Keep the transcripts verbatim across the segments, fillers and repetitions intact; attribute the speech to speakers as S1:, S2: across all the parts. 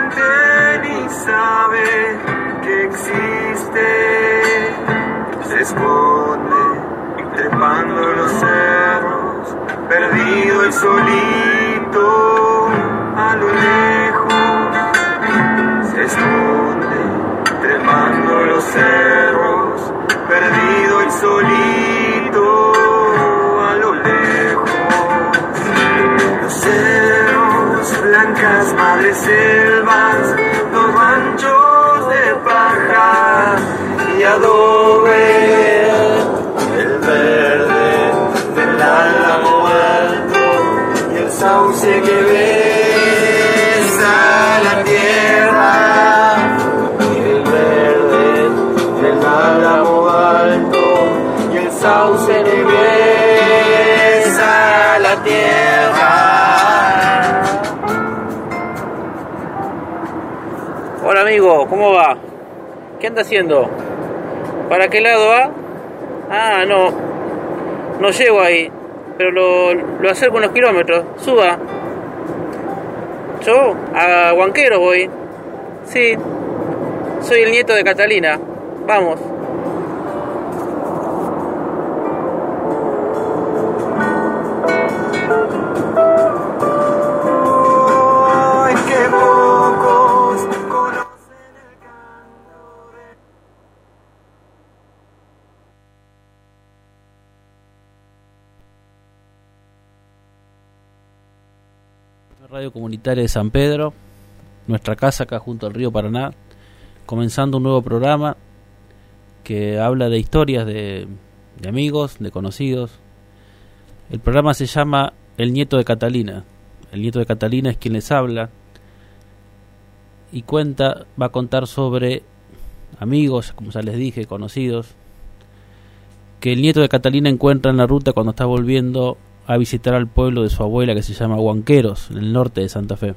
S1: gente ni sabe que existe. Se esconde trepando los cerros, perdido y solito a lo lejos. Se esconde trepando los cerros, perdido y solito a lo lejos. Los cerros, blancas madres selvas, los ranchos de paja y adobe, el verde del álamo alto y el sauce que besa la tierra. El verde del álamo alto y el sauce que besa la tierra.
S2: Hola amigo, ¿cómo va? ¿Qué anda haciendo? ¿Para qué lado va? Ah, no, no llego ahí, pero lo, lo acerco unos kilómetros. Suba. ¿Yo? A Huanqueros voy. Sí, soy el nieto de Catalina. Vamos.
S1: Ay, qué pocos conocen el canto de...
S2: Radio Comunitaria de San Pedro, nuestra casa acá junto al río Paraná, comenzando un nuevo programa que habla de historias de, de amigos, de conocidos. El programa se llama El Nieto de Catalina. El Nieto de Catalina es quien les habla y cuenta, va a contar sobre amigos, como ya les dije, conocidos, que el nieto de Catalina encuentra en la ruta cuando está volviendo a visitar al pueblo de su abuela, que se llama Huanqueros, en el norte de Santa Fe.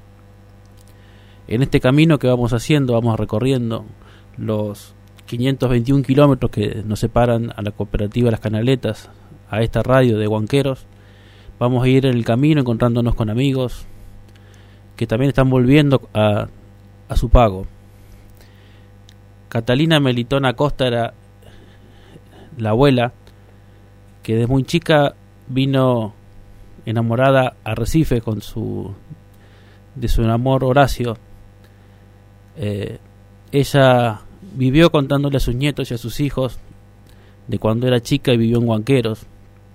S2: En este camino que vamos haciendo, vamos recorriendo los quinientos veintiún kilómetros que nos separan a la cooperativa Las Canaletas, a esta radio de Huanqueros. Vamos a ir en el camino encontrándonos con amigos que también están volviendo a, a su pago. Catalina Melitón Acosta era la abuela que desde muy chica vino enamorada a Recife con su de su amor Horacio. Eh, ella vivió contándole a sus nietos y a sus hijos de cuando era chica y vivió en Huanqueros.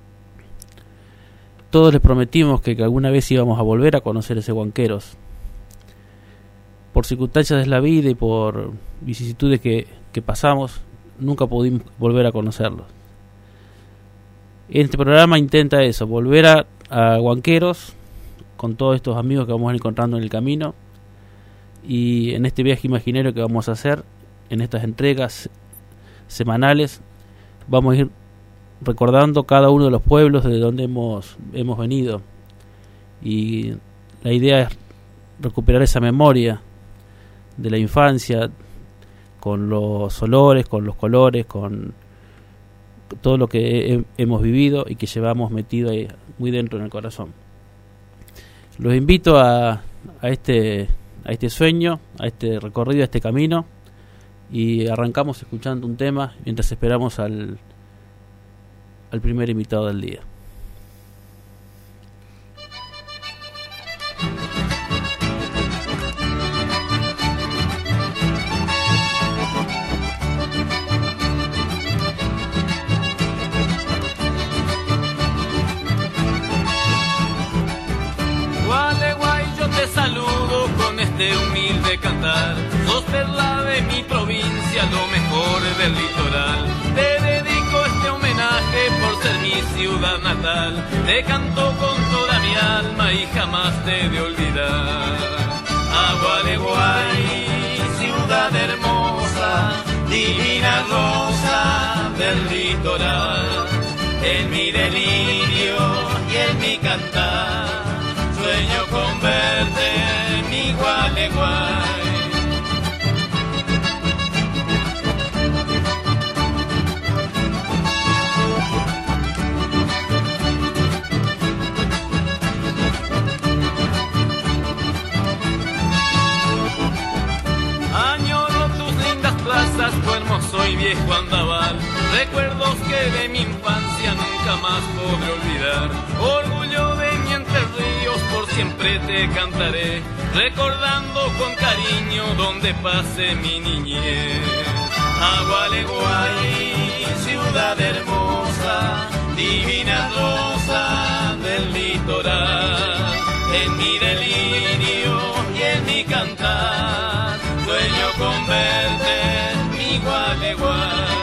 S2: Todos les prometimos que, que alguna vez íbamos a volver a conocer ese Huanqueros. Por circunstancias de la vida y por vicisitudes que, que pasamos, nunca pudimos volver a conocerlos. Este programa intenta eso, volver a, a Huanqueros con todos estos amigos que vamos a ir encontrando en el camino, y en este viaje imaginario que vamos a hacer, en estas entregas semanales, vamos a ir recordando cada uno de los pueblos de donde hemos, hemos venido, y la idea es recuperar esa memoria de la infancia con los olores, con los colores, con todo lo que he, hemos vivido y que llevamos metido ahí muy dentro en el corazón. Los invito a, a este a este sueño, a este recorrido, a este camino, y arrancamos escuchando un tema mientras esperamos al al primer invitado del día.
S3: Saludo con este humilde cantar, sos perla de mi provincia, lo mejor del litoral. Te dedico este homenaje por ser mi ciudad natal. Te canto con toda mi alma y jamás te de olvidar. Agua de Guay, ciudad hermosa, divina rosa del litoral. En mi delirio y en mi cantar, sueño con verte en mi Gualeguay. viejo andaban, recuerdos que de mi infancia nunca más podré olvidar. Orgullo de mi Entre Ríos, por siempre te cantaré, recordando con cariño donde pase mi niñez. Agualeguay, ciudad hermosa, divina rosa del litoral, en mi delirio y en mi cantar, sueño con verte, mi Gualeguay.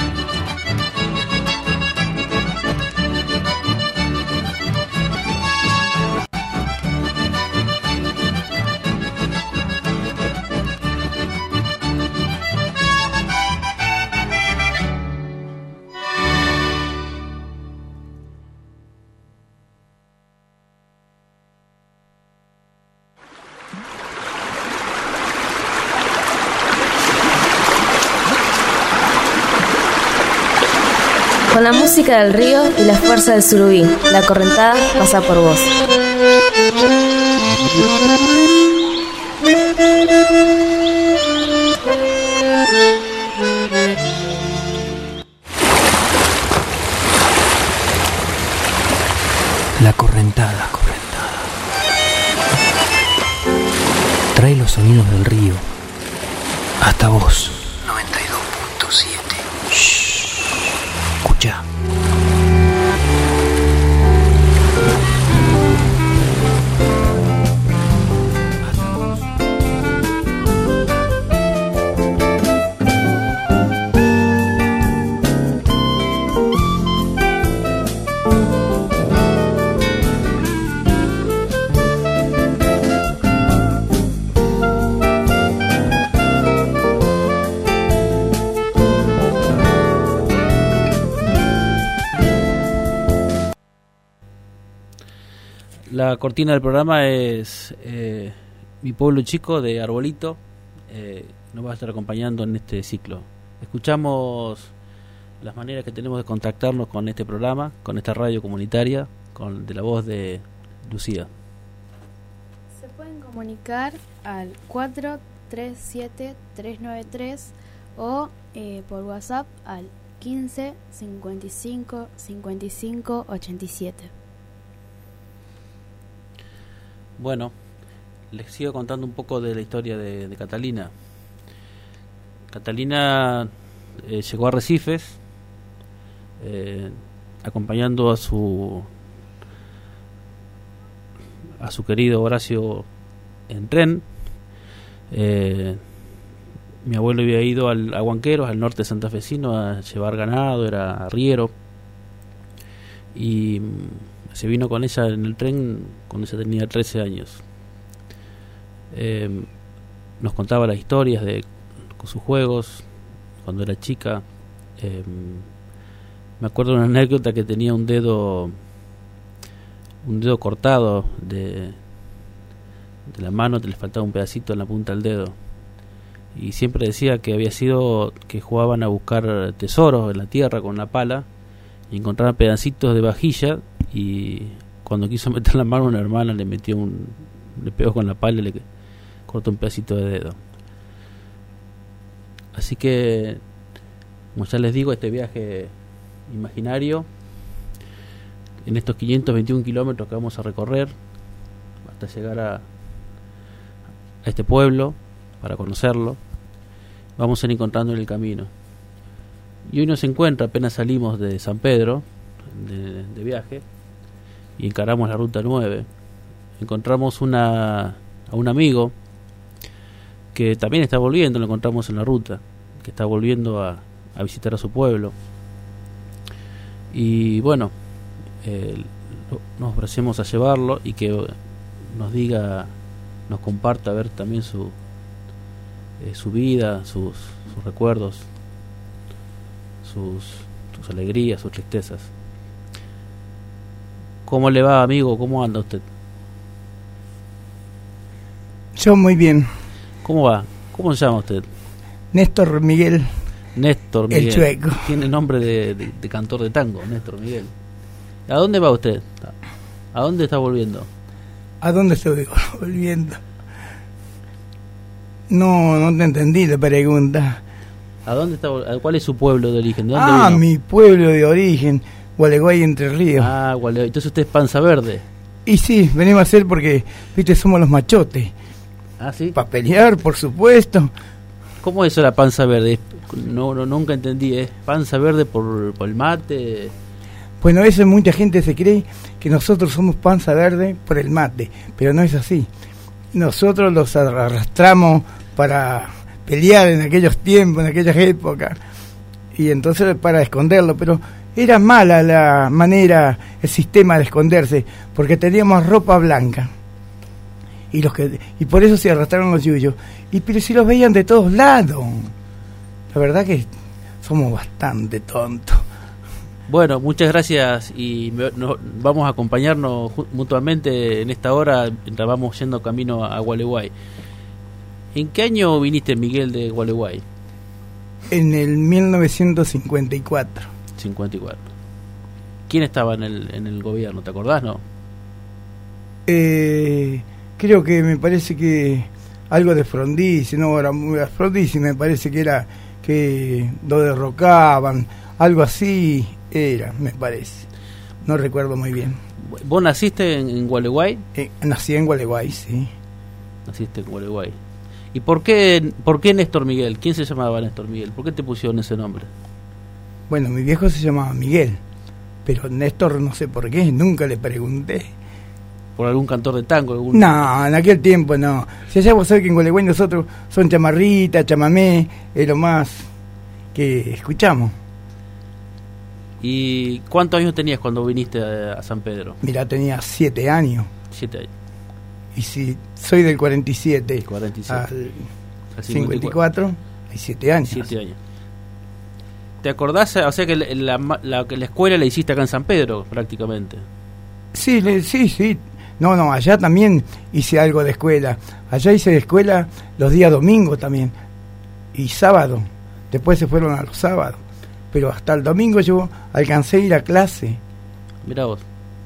S4: Con la música del río y la fuerza del surubí, la correntada pasa por vos.
S5: La correntada, la correntada. Trae los sonidos del río hasta vos. noventa y dos punto siete. Shh. Escucha.
S2: La cortina del programa es eh, Mi Pueblo Chico de Arbolito. Eh, nos va a estar acompañando en este ciclo. Escuchamos las maneras que tenemos de contactarnos con este programa, con esta radio comunitaria, con de la voz de Lucía.
S6: Se pueden comunicar al cuatro tres siete tres nueve tres o eh, por WhatsApp al quince cincuenta y cinco cincuenta y cinco ochenta y siete.
S2: Bueno, les sigo contando un poco de la historia de, de Catalina. Catalina eh, llegó a Arrecifes eh, acompañando a su a su querido Horacio en tren. Eh, mi abuelo había ido al, a Huanqueros, al norte santafesino, a llevar ganado, era arriero, y se vino con ella en el tren cuando ella tenía trece años. Eh, nos contaba las historias de con sus juegos cuando era chica. Eh, me acuerdo de una anécdota que tenía un dedo un dedo cortado de, de la mano, que le faltaba un pedacito en la punta del dedo, y siempre decía que había sido que jugaban a buscar tesoros en la tierra con una pala y encontraban pedacitos de vajilla, y cuando quiso meter la mano, una hermana le metió un le pegó con la pala y le cortó un pedacito de dedo. Así que, como ya les digo, este viaje imaginario en estos quinientos veintiún kilómetros que vamos a recorrer hasta llegar a, a este pueblo para conocerlo, vamos a ir encontrando en el camino. Y hoy nos encuentra, apenas salimos de San Pedro de, de viaje y encaramos la ruta nueve, encontramos una a un amigo que también está volviendo, lo encontramos en la ruta, que está volviendo a, a visitar a su pueblo. Y bueno, eh, nos ofrecemos a llevarlo y que nos diga, nos comparta, a ver también su eh, su vida, sus, sus recuerdos, sus, sus alegrías, sus tristezas. ¿Cómo le va, amigo? ¿Cómo anda usted?
S7: Yo muy bien.
S2: ¿Cómo va? ¿Cómo se llama usted?
S7: Néstor Miguel.
S2: Néstor Miguel.
S7: El Chueco.
S2: Tiene nombre de, de, de cantor de tango, Néstor Miguel. ¿A dónde va usted? ¿A dónde está volviendo?
S7: ¿A dónde estoy volviendo? No, no te entendí la pregunta.
S2: ¿A dónde está? a ¿Cuál es su pueblo de origen? ¿De dónde
S7: Ah,
S2: vino?
S7: mi pueblo de origen, Gualeguay, Entre Ríos.
S2: Ah, Gualeguay. Entonces usted es panza verde.
S7: Y sí, venimos a hacer porque, viste, somos los machotes.
S2: Ah, sí.
S7: Para pelear, por supuesto.
S2: ¿Cómo es eso la panza verde? No, no nunca entendí. ¿Es panza verde por, por el mate?
S7: Bueno, eso mucha gente se cree que nosotros somos panza verde por el mate, pero no es así. Nosotros los arrastramos para pelear en aquellos tiempos, en aquellas épocas, y entonces para esconderlo, pero era mala la manera, el sistema de esconderse, porque teníamos ropa blanca, y los que y por eso se arrastraron los yuyos, y pero si los veían de todos lados. La verdad que somos bastante tontos.
S2: Bueno, muchas gracias y me, no, vamos a acompañarnos ju- mutuamente en esta hora mientras vamos yendo camino a, a Gualeguay. ¿En qué año viniste, Miguel, de Gualeguay?
S7: En el mil novecientos cincuenta y cuatro.
S2: cincuenta y cuatro. ¿Quién estaba en el, en el gobierno? ¿Te acordás, no?
S7: Eh, creo que me parece que algo de Frondizi, no era muy Frondizi, me parece que era que lo derrocaban, algo así era, me parece. No recuerdo muy bien.
S2: ¿Vos naciste en, en Gualeguay?
S7: Eh, nací en Gualeguay, sí.
S2: Naciste en Gualeguay. ¿Y por qué, por qué Néstor Miguel? ¿Quién se llamaba Néstor Miguel? ¿Por qué te pusieron ese nombre?
S7: Bueno, mi viejo se llamaba Miguel, pero Néstor no sé por qué, nunca le pregunté.
S2: ¿Por algún cantor de tango? Algún...
S7: No, en aquel tiempo no. Si allá vos sabés que en Gualeguay nosotros son chamarrita, chamamé, es lo más que escuchamos.
S2: ¿Y cuántos años tenías cuando viniste a, a San Pedro?
S7: Mirá, tenía siete años.
S2: Siete años.
S7: Y si soy del cuarenta y siete,
S2: cuarenta y siete.
S7: al
S2: Al
S7: cincuenta y cuatro, hay siete años.
S2: Siete años. ¿Te acordás? O sea que la, la, la, la escuela la hiciste acá en San Pedro, prácticamente.
S7: Sí, le- sí, sí. No, no, allá también hice algo de escuela. Allá hice de escuela los días domingos también. Y sábado. Después se fueron a los sábados. Pero hasta el domingo yo alcancé a ir a clase.
S2: Mirá vos.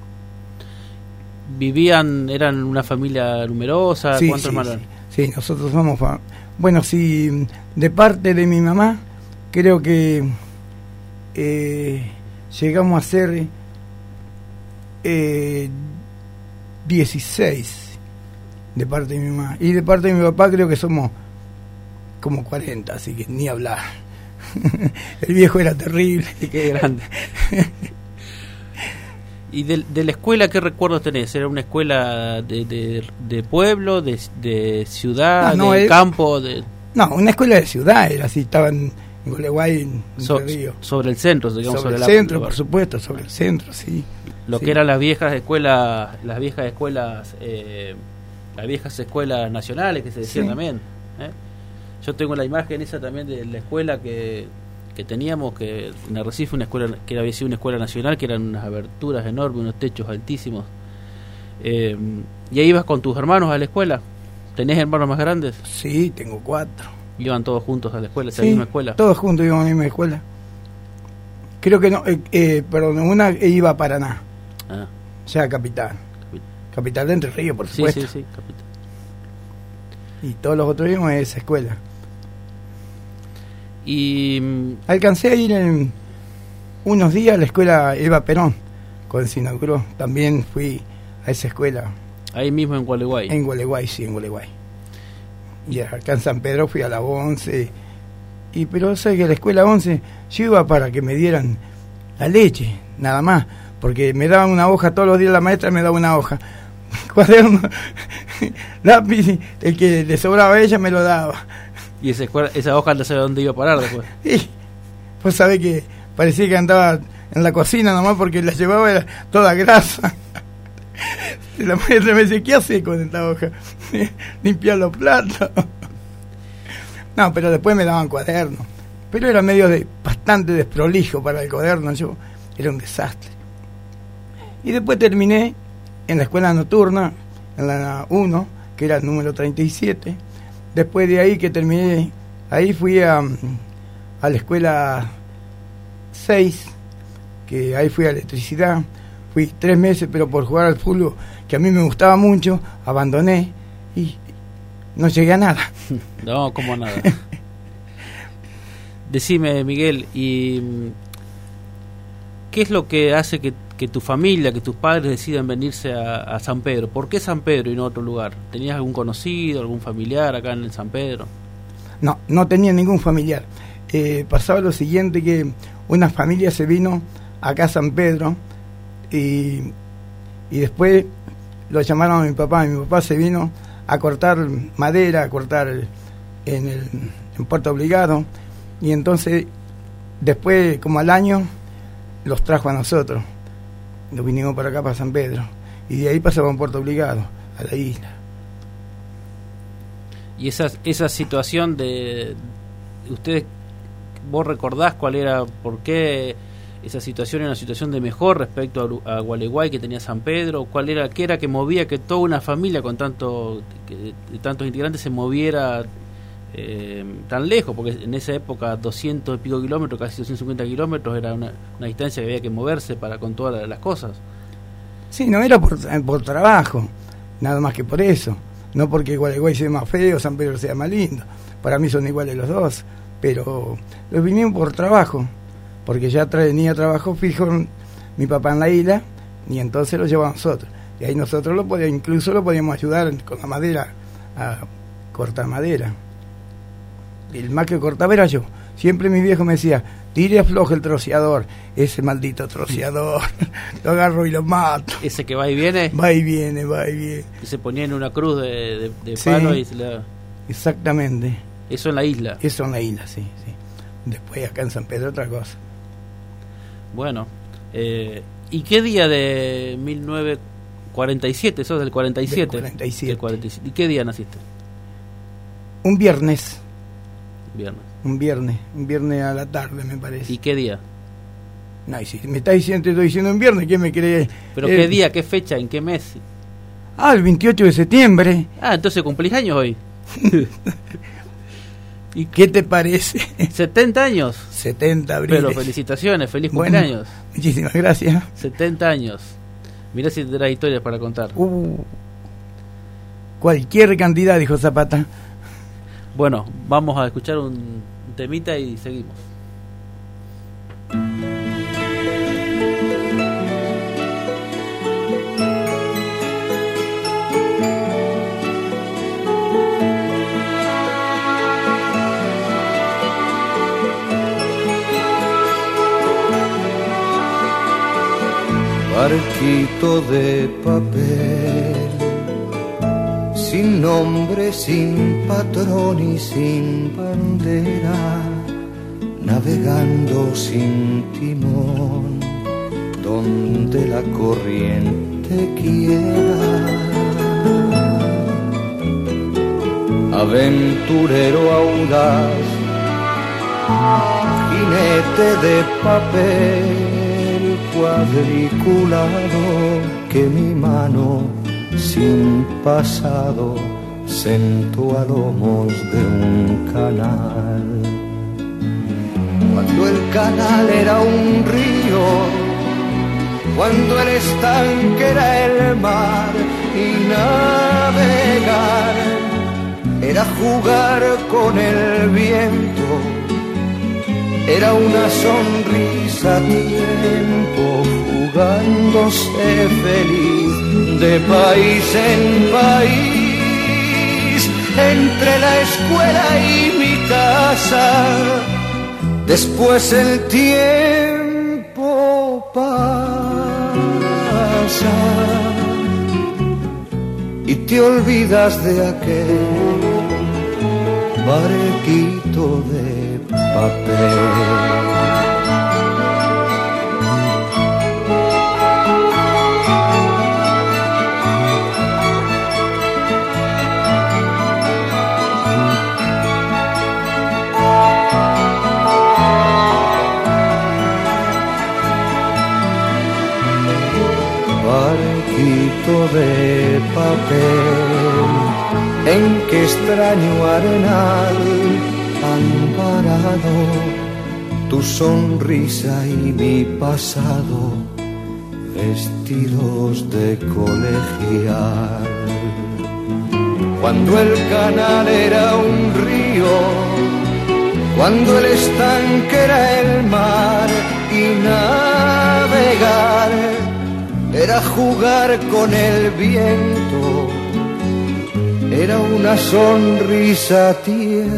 S2: ¿Vivían, eran una familia numerosa?
S7: Sí,
S2: ¿Cuántos
S7: sí,
S2: hermanos?
S7: sí, sí, nosotros somos... fa- Bueno, sí, de parte de mi mamá, creo que eh, llegamos a ser eh, dieciséis de parte de mi mamá. Y de parte de mi papá creo que somos como cuarenta, así que ni hablar. El viejo era terrible.
S2: Qué grande. ¿Y de, de la escuela qué recuerdos tenés? ¿Era una escuela de, de, de pueblo, de, de ciudad,
S7: Ah, no,
S2: de
S7: es-
S2: campo? De,
S7: No, una escuela de ciudad era así, estaban en Gualeguay, en
S2: so-
S7: Entre Ríos.
S2: sobre el centro, digamos,
S7: Sobre
S2: sobre,
S7: el
S2: la-
S7: centro,
S2: la-
S7: por supuesto, sobre el centro, sí.
S2: lo
S7: Sí.
S2: que eran las viejas escuelas, las viejas escuelas, eh, las viejas escuelas nacionales que se decían
S7: Sí.
S2: también. ¿eh? Yo tengo la imagen esa también de la escuela que, que teníamos, que en Arrecife, una escuela que había sido una escuela nacional, que eran unas aberturas enormes, unos techos altísimos. Eh, ¿Y ahí ibas con tus hermanos a la escuela? ¿Tenés hermanos más grandes?
S7: Sí, tengo cuatro.
S2: Iban todos juntos a la escuela, esa
S7: Sí,
S2: misma escuela.
S7: todos juntos íbamos a la misma escuela. Creo que no, eh, eh, perdón, una iba a Paraná,
S2: Ah,
S7: ya capital. Capital de Entre Ríos, por
S2: sí,
S7: supuesto.
S2: sí, sí, capitán.
S7: Y todos los otros íbamos a esa escuela.
S2: Y mm,
S7: Alcancé a ir en unos días a la escuela Eva Perón, cuando se inauguró. También fui a esa escuela,
S2: ahí mismo en Gualeguay.
S7: en Gualeguay, sí, en Gualeguay. Y acá en San Pedro fui a la once. Y pero sé que a la escuela once yo iba para que me dieran la leche, nada más, porque me daban una hoja todos los días, la maestra me daba una hoja, cuaderno, lápiz, el que le sobraba a ella me lo daba.
S2: Y esa, escuela, esa hoja no sabe dónde iba a parar después.
S7: Y pues sabés que parecía que andaba en la cocina nomás porque la llevaba era toda grasa. Y la maestra me dice, ¿qué hace con esta hoja? Limpiar los platos. No, pero después me daban cuadernos. Pero era medio de bastante desprolijo para el cuaderno, yo era un desastre. Y después terminé en la escuela nocturna, en la uno, que era el número treinta y siete. Después de ahí que terminé, ahí fui a, a la escuela seis, que ahí fui a electricidad. Fui tres meses, pero por jugar al fútbol, que a mí me gustaba mucho, abandoné y no llegué a nada.
S2: No, como nada. decime, Miguel, y ¿qué es lo que hace que, que tu familia, que tus padres decidan venirse a, a San Pedro? ¿Por qué San Pedro y no otro lugar? ¿Tenías algún conocido, algún familiar acá en el San Pedro?
S7: No, no tenía ningún familiar. Eh, pasaba lo siguiente, que una familia se vino acá a San Pedro y, y después lo llamaron a mi papá. Mi papá se vino a cortar madera, a cortar en, el, en Puerto Obligado, y entonces después, como al año, los trajo a nosotros. Nos vinimos para acá, para San Pedro, y de ahí pasamos a Puerto Obligado, a la isla.
S2: Y esa, esa situación de ustedes, ¿vos recordás cuál era, por qué esa situación era una situación de mejor respecto a, a Gualeguay que tenía San Pedro? ¿Cuál era, qué era que movía que toda una familia con tanto, que, tantos integrantes se moviera eh, tan lejos? Porque en esa época doscientos y pico kilómetros, casi doscientos cincuenta kilómetros, era una, una distancia que había que moverse para con todas las cosas.
S7: Sí, no era por, por trabajo, nada más que por eso. No porque Gualeguay sea más feo, San Pedro sea más lindo. Para mí son iguales los dos. Pero los vinimos por trabajo, porque ya tenía trabajo fijo mi papá en la isla, y entonces lo llevaba a nosotros. Y ahí nosotros lo podíamos, incluso lo podíamos ayudar con la madera, a cortar madera. El más que cortaba era yo. Siempre mi viejo me decía, tire afloja el troceador, ese maldito troceador, lo agarro y lo mato.
S2: Ese que va y viene.
S7: Va y viene, va y viene.
S2: Y se ponía en una cruz de, de, de
S7: Sí,
S2: palo y se la...
S7: Exactamente.
S2: Eso en la isla.
S7: Eso en la isla, sí, sí. Después acá en San Pedro otra cosa.
S2: Bueno, eh, ¿y qué día de mil novecientos cuarenta y siete? ¿Sos del cuarenta y siete?
S7: Del cuarenta y siete.
S2: Del cuarenta y siete. ¿Y qué día naciste?
S7: Un viernes.
S2: Viernes.
S7: Un viernes, un viernes a la tarde, me parece.
S2: ¿Y qué día?
S7: No, y si me está diciendo, te estoy diciendo un viernes, ¿quién me cree?
S2: ¿Pero
S7: Eh,
S2: qué día, qué fecha, en qué mes?
S7: Ah, el veintiocho de septiembre.
S2: Ah, entonces cumplís años hoy.
S7: ¿Y qué te parece?
S2: setenta años.
S7: setenta abril.
S2: Pero felicitaciones, feliz
S7: Bueno,
S2: cumpleaños.
S7: Muchísimas gracias.
S2: setenta años. Mirá si tendrás historias para contar.
S7: Uh, cualquier cantidad, dijo Zapata.
S2: Bueno, vamos a escuchar un temita y seguimos.
S8: Barquito de papel, sin nombre, sin patrón y sin bandera, navegando sin timón, donde la corriente quiera. Aventurero audaz, jinete de papel, cuadriculado, que mi mano sin pasado sentó a lomos de un canal. Cuando el canal era un río, cuando el estanque era el mar, y navegar era jugar con el viento, era una sonrisa a tiempo, jugándose feliz de país en país, entre la escuela y mi casa. Después el tiempo pasa y te olvidas de aquel barquito de papel. Barquito de papel, en qué extraño arenal han parado tu sonrisa y mi pasado, vestidos de colegial. Cuando el canal era un río, cuando el estanque era el mar y navegar era jugar con el viento, era una sonrisa a tiempo.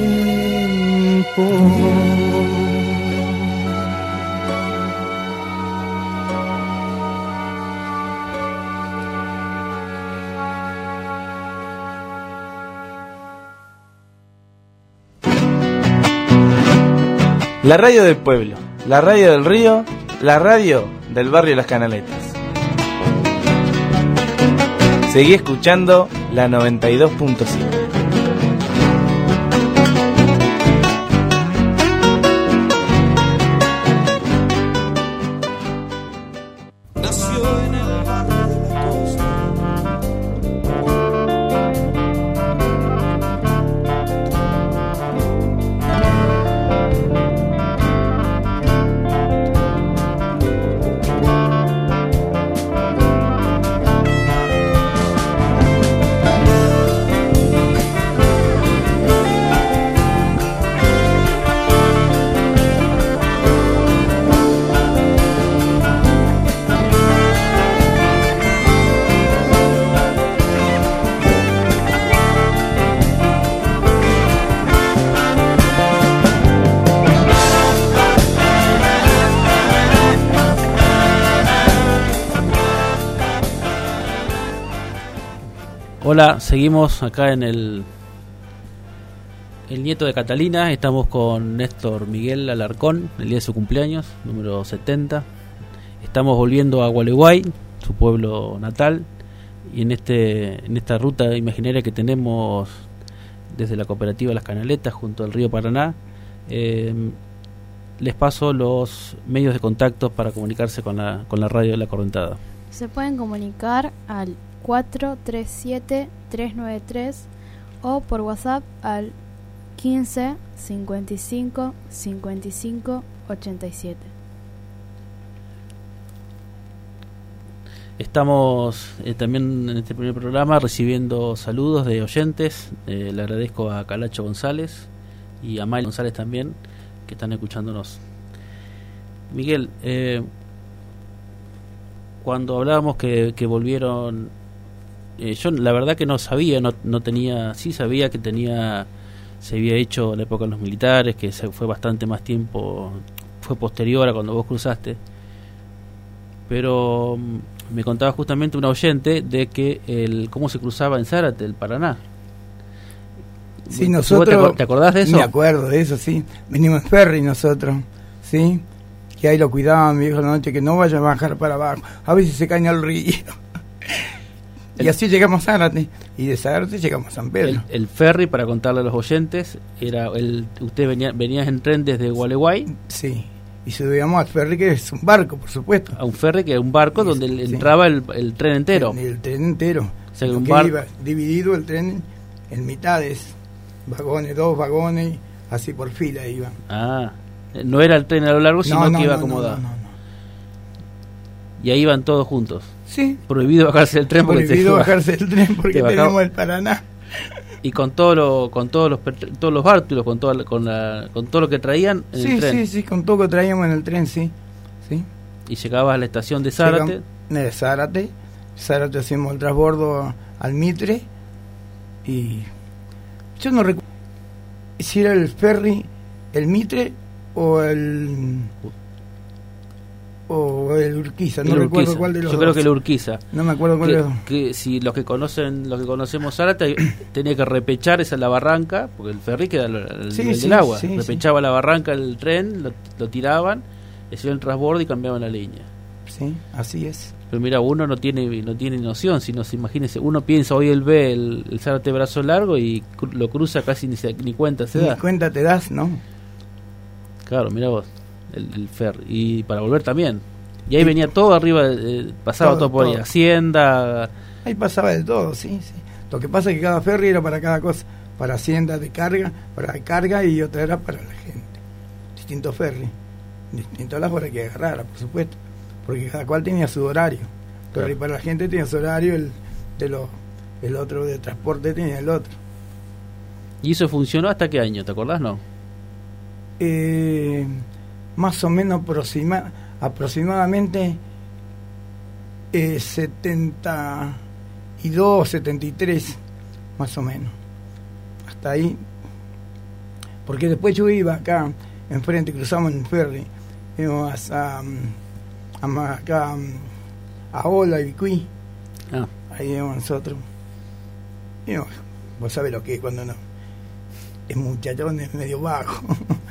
S9: La radio del pueblo, la radio del río, la radio del barrio Las Canaletas. Seguí escuchando la noventa y dos punto siete.
S2: Hola, seguimos acá en el el nieto de Catalina. Estamos con Néstor Miguel Alarcón, el día de su cumpleaños, número setenta. Estamos volviendo a Gualeguay, su pueblo natal, y en este en esta ruta imaginaria que tenemos desde la cooperativa Las Canaletas junto al río Paraná. Eh, les paso los medios de contacto para comunicarse con la con la radio de La Correntada.
S6: Se pueden comunicar al cuatro tres siete tres nueve tres o por WhatsApp al quince cincuenta y cinco cincuenta y cinco ochenta y siete.
S2: Estamos eh, también en este primer programa recibiendo saludos de oyentes. Eh, le agradezco a Calacho González y a Mael González también, que están escuchándonos. Miguel, eh, cuando hablábamos que, que volvieron, eh, yo la verdad que no sabía, no, no tenía, sí sabía que tenía, se había hecho en la época de los militares, que se fue bastante más tiempo, fue posterior a cuando vos cruzaste, pero me contaba justamente un oyente de que el cómo se cruzaba en Zárate, el Paraná.
S7: Sí, nosotros...
S2: ¿Te, ¿Te acordás de eso?
S7: Me acuerdo de eso, sí. Venimos en ferry nosotros, ¿sí? Que ahí lo cuidaban, me dijo la noche que no vaya a bajar para abajo, a veces se caen al río. Y así llegamos a Zárate, y de Zárate llegamos a San Pedro.
S2: El, el ferry, para contarle a los oyentes, era el usted venía venías en tren desde Gualeguay.
S7: Sí, y subíamos al ferry, que es un barco, por supuesto.
S2: A un ferry que era un barco
S7: y
S2: donde
S7: sí,
S2: entraba el, el tren entero.
S7: El, el tren entero.
S2: O sea,
S7: Lo
S2: un
S7: que
S2: bar...
S7: iba dividido el tren en mitades, vagones, dos vagones, así por fila iban.
S2: Ah, no era el tren a lo largo, sino
S7: no, no,
S2: que iba
S7: no,
S2: acomodado.
S7: No, no, no, no.
S2: Y ahí iban todos juntos.
S7: Sí.
S2: Prohibido bajarse del tren porque
S7: Prohibido
S2: te,
S7: bajarse del tren porque tenemos el Paraná.
S2: Y con todo lo, con todos los todos los bártulos, con todo con la, con todo lo que traían en
S7: sí,
S2: el tren.
S7: Sí, sí, con todo lo que traíamos en el tren, sí. Sí.
S2: Y llegabas a la estación de Zárate.
S7: De Zárate, Zárate hacíamos el transbordo al Mitre y yo no recuerdo si era el ferry, el Mitre o el o el Urquiza, no
S2: el
S7: recuerdo
S2: Urquiza.
S7: cuál de los
S2: Yo
S7: dos.
S2: creo que el Urquiza.
S7: No me acuerdo cuál
S2: que,
S7: de los dos.
S2: que si los que conocen, los que conocemos Zárate, tenía que repechar esa la barranca, porque el ferry queda al, al
S7: sí,
S2: nivel
S7: sí,
S2: del agua.
S7: Sí,
S2: Repechaba
S7: sí.
S2: la barranca el tren, lo, lo tiraban, hacían el transbordo y cambiaban la línea.
S7: Sí, así es.
S2: Pero mira, uno no tiene no tiene noción, sino se imagínese, uno piensa, hoy él ve el, el Zárate brazo largo y cru, lo cruza casi ni, se, ni cuenta se
S7: ni
S2: da.
S7: Ni cuenta te das, ¿no?
S2: Claro, mira vos, el, el ferry. Y para volver también. Y ahí sí. Venía todo arriba, eh, pasaba todo, todo por todo. Ahí, Hacienda.
S7: Ahí pasaba de todo, sí, sí. Lo que pasa es que cada ferry era para cada cosa. Para Hacienda de carga, para carga y otra era para la gente. Distintos ferry. Distintas las horas que agarrara, por supuesto. Porque cada cual tenía su horario. Pero claro. Para la gente tenía su horario, el de los el otro de transporte tenía el otro.
S2: ¿Y eso funcionó hasta qué año? ¿Te acordás, no?
S7: Eh, más o menos aproxima, aproximadamente eh, setenta y dos, setenta y tres, más o menos. Hasta ahí. Porque después yo iba acá, enfrente, cruzamos en el ferry, íbamos a, a, a acá, a Ola y Bicuí.
S2: Ah.
S7: Ahí íbamos nosotros. Y no, vos sabés lo que es cuando no. Es muchachón, es medio bajo.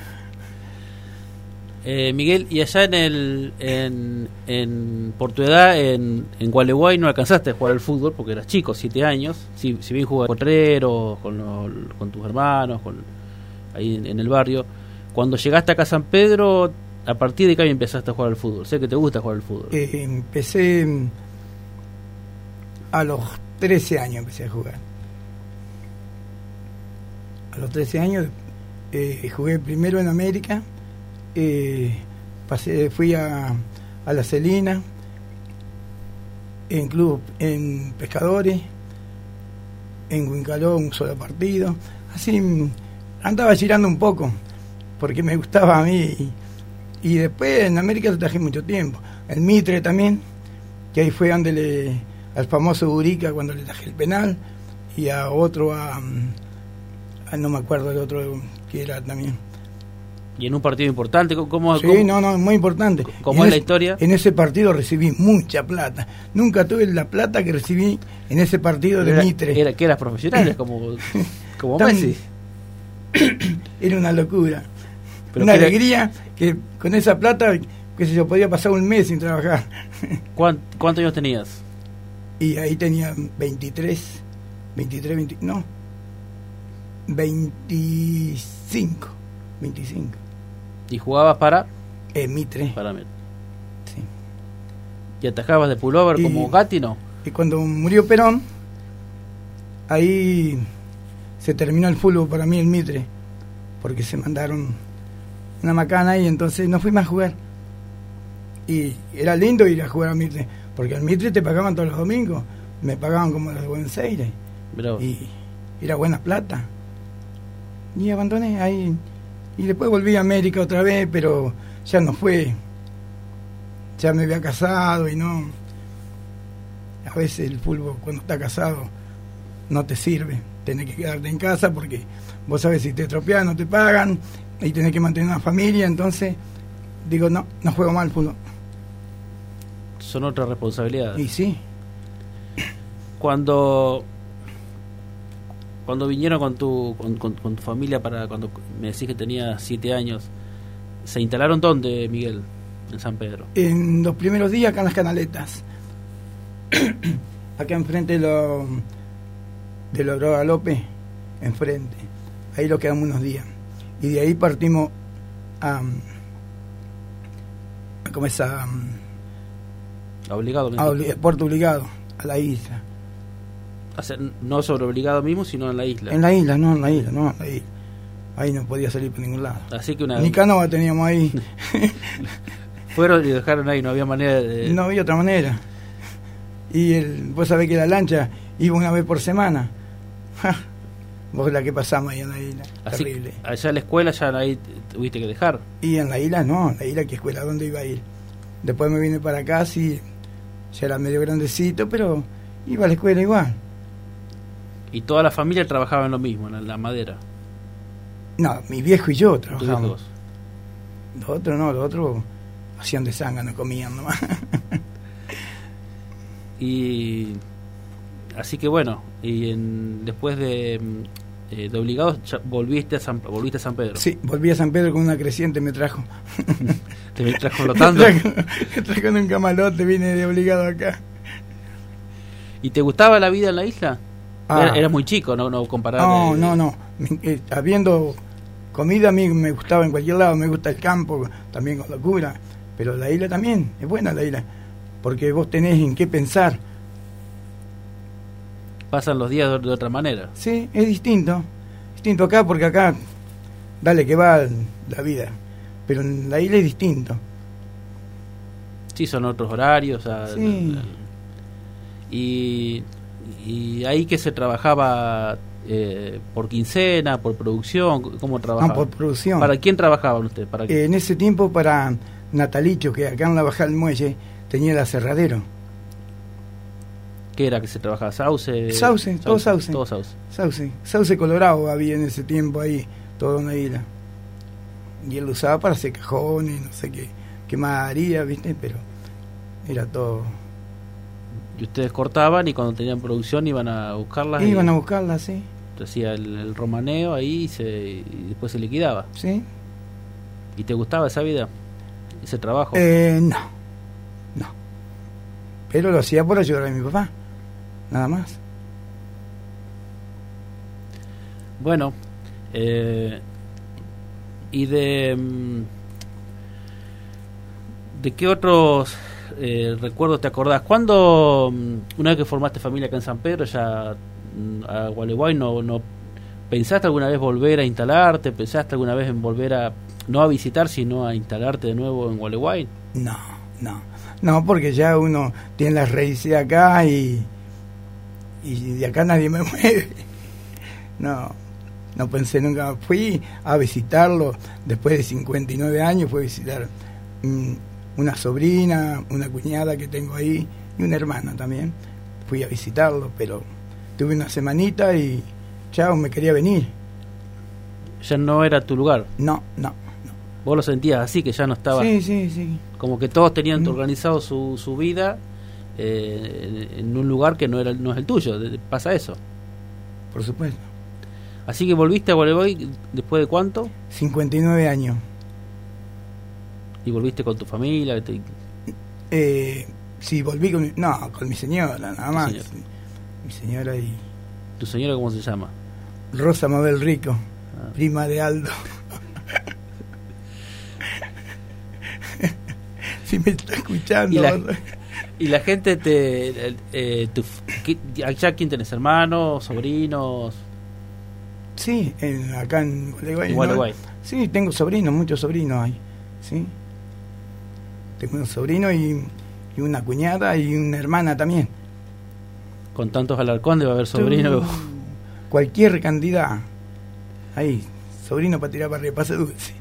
S2: Eh, Miguel, y allá en el en, en por tu edad en, en Gualeguay no alcanzaste a jugar al fútbol porque eras chico, siete años. Si, si bien jugabas con Potrero, con, los, con tus hermanos, con ahí en, en el barrio. Cuando llegaste acá a San Pedro, ¿a partir de qué año empezaste a jugar al fútbol? Sé que te gusta jugar al fútbol.
S7: Eh, empecé a los trece años, empecé a jugar. A los trece años eh, jugué primero en América. Eh, pasé, fui a, a La Celina, en club, en Pescadores, en Huincaló un solo partido. Así andaba girando un poco, porque me gustaba a mí. Y, y después en América lo traje mucho tiempo. El Mitre también, que ahí fue donde le, al famoso Urica cuando le traje el penal, y a otro, a, a no me acuerdo el otro que era también.
S2: ¿Y en un partido importante? ¿Cómo,
S7: sí,
S2: cómo,
S7: no, no, muy importante.
S2: ¿Cómo es la historia?
S7: En ese partido recibí mucha plata. Nunca tuve la plata que recibí en ese partido de
S2: era,
S7: Mitre.
S2: Era, ¿Que eras profesional? como como
S7: Tan,
S2: Messi.
S7: Era una locura.
S2: Pero
S7: una
S2: que
S7: alegría era, que con esa plata, que sé yo, podía pasar un mes sin trabajar.
S2: ¿Cuánto, ¿Cuántos años tenías?
S7: Y ahí tenía veintitrés, veintitrés, veinte, no, veinticinco, veinticinco.
S2: ¿Y jugabas para?
S7: Eh, Mitre.
S2: Para Mitre.
S7: Sí.
S2: ¿Y atajabas de pullover
S7: y,
S2: como Gatti, no?
S7: Y cuando murió Perón, ahí se terminó el fútbol para mí en Mitre, porque se mandaron una macana y entonces no fui más a jugar. Y era lindo ir a jugar a Mitre, porque al Mitre te pagaban todos los domingos, me pagaban como los de Buenos Aires.
S2: Bravo.
S7: Y era buena plata. Y abandoné ahí. Y después volví a América otra vez, pero ya no fue. Ya me había casado y no. A veces el fútbol, cuando está casado, no te sirve. Tenés que quedarte en casa porque vos sabés, si te estropeas no te pagan y tenés que mantener una familia. Entonces, digo, no, no juego mal al fútbol.
S2: Son otras responsabilidades.
S7: Y sí.
S2: Cuando. Cuando vinieron con tu con, con, con tu familia para cuando me decís que tenías siete años, ¿se instalaron dónde, Miguel? En San Pedro.
S7: En los primeros días acá en las Canaletas. Acá enfrente de lo de la Aurora López, enfrente. Ahí lo quedamos unos días. Y de ahí partimos a, a como es a,
S2: Obligado.
S7: a, a Puerto Obligado, a la isla.
S2: O sea, no sobre Obligado mismo, sino en la isla.
S7: En la isla, no, en la isla, no, en la isla. Ahí no podía salir por ningún lado.
S2: Así que una...
S7: Ni canoa teníamos ahí.
S2: Fueron y dejaron ahí, no había manera de...
S7: No había otra manera. Y el, vos sabés que la lancha iba una vez por semana. Ja, vos la que pasamos ahí en la isla.
S2: Así,
S7: terrible.
S2: Allá en la escuela ya ahí tuviste que dejar.
S7: Y en la isla no, en la isla, ¿qué escuela? ¿Dónde iba a ir? Después me vine para acá, sí, ya era medio grandecito, pero iba a la escuela igual.
S2: Y toda la familia trabajaba en lo mismo, en la madera.
S7: No, mi viejo y yo trabajábamos.
S2: Dos.
S7: Los otros no, los otros hacían de zángano, comían nomás.
S2: Y así que bueno, y en, después de, eh, de Obligados ya volviste a San volviste a San Pedro.
S7: Sí, volví a San Pedro con una creciente, me trajo.
S2: ¿Te me trajo flotando?
S7: me trajo, me trajo en un camalote, vine de Obligado acá.
S2: ¿Y te gustaba la vida en la isla?
S7: Ah.
S2: Era, era muy chico, no, no comparable.
S7: No, no, no. Eh, habiendo comida a mí me gustaba en cualquier lado, me gusta el campo, también con locura, pero la isla también, es buena la isla, porque vos tenés en qué pensar.
S2: Pasan los días de, de otra manera.
S7: Sí, es distinto, distinto acá, porque acá, dale que va la vida, pero en la isla es distinto.
S2: Sí, son otros horarios. O sea,
S7: sí.
S2: Y, y ahí que se trabajaba eh, por quincena, por producción? ¿Cómo trabajaban?
S7: No, por producción.
S2: ¿Para quién trabajaban ustedes? ¿Para
S7: Eh, en ese tiempo para Natalicho, que acá en la Bajada del Muelle tenía el aserradero.
S2: ¿Qué era que se trabajaba? ¿Sauce?
S7: Sauce, todo sauce.
S2: Todo sauce.
S7: Sauce, sauce colorado había en ese tiempo ahí, toda una isla. Y él lo usaba para hacer cajones, no sé qué, qué más haría, ¿viste? Pero era todo.
S2: Y ustedes cortaban y cuando tenían producción iban a buscarlas.
S7: Y
S2: y
S7: iban a buscarlas, sí.
S2: hacía el, el romaneo ahí y, se, y después se liquidaba.
S7: Sí.
S2: ¿Y te gustaba esa vida? ¿Ese trabajo?
S7: Eh, no, no. Pero lo hacía por ayudar a mi papá, nada más.
S2: Bueno, eh, y de mm, de qué otros eh, recuerdos te acordás. ¿Cuándo, mm, una vez que formaste familia acá en San Pedro, ya mm, a Gualeguay, no, no pensaste alguna vez volver a instalarte? ¿Pensaste alguna vez en volver a, no a visitar, sino a instalarte de nuevo en Gualeguay?
S7: No, no, no, porque ya uno tiene las raíces acá y y de acá nadie me mueve. No. No pensé nunca, fui a visitarlo después de cincuenta y nueve años, fui a visitar um, una sobrina, una cuñada que tengo ahí y una hermana también. Fui a visitarlo, pero tuve una semanita y chao, me quería venir.
S2: Ya no era tu lugar.
S7: No, no, no.
S2: ¿Vos lo sentías así, que ya no estaba?
S7: Sí, sí, sí.
S2: Como que todos tenían
S7: Mm.
S2: organizado su, su vida eh, en, en un lugar que no era no es el tuyo. ¿Pasa eso?
S7: Por supuesto.
S2: Así que volviste a Gualeguay después de cuánto?
S7: cincuenta y nueve años.
S2: ¿Y volviste con tu familia? Te-
S7: Eh, sí, volví con mi, no, con mi señora, nada más.
S2: señora.
S7: Mi señora y
S2: ¿Tu señora cómo se llama?
S7: Rosa Mabel Rico,
S2: Ah.
S7: prima de Aldo. Si me está escuchando.
S2: Y la, y la gente te... eh, eh, tu, ¿qué- ¿allá quién tenés? ¿Hermanos? ¿Sobrinos?
S7: Sí, en, acá en Gualeguay.
S2: En Gualeguay.
S7: ¿no? Sí, tengo sobrinos, muchos sobrinos hay. Sí. Tengo un sobrino y, y una cuñada y una hermana también.
S2: Con tantos Alarcón debe haber sobrinos.
S7: Tú, cualquier cantidad. Ahí, sobrino para tirar para arriba, pase dulce.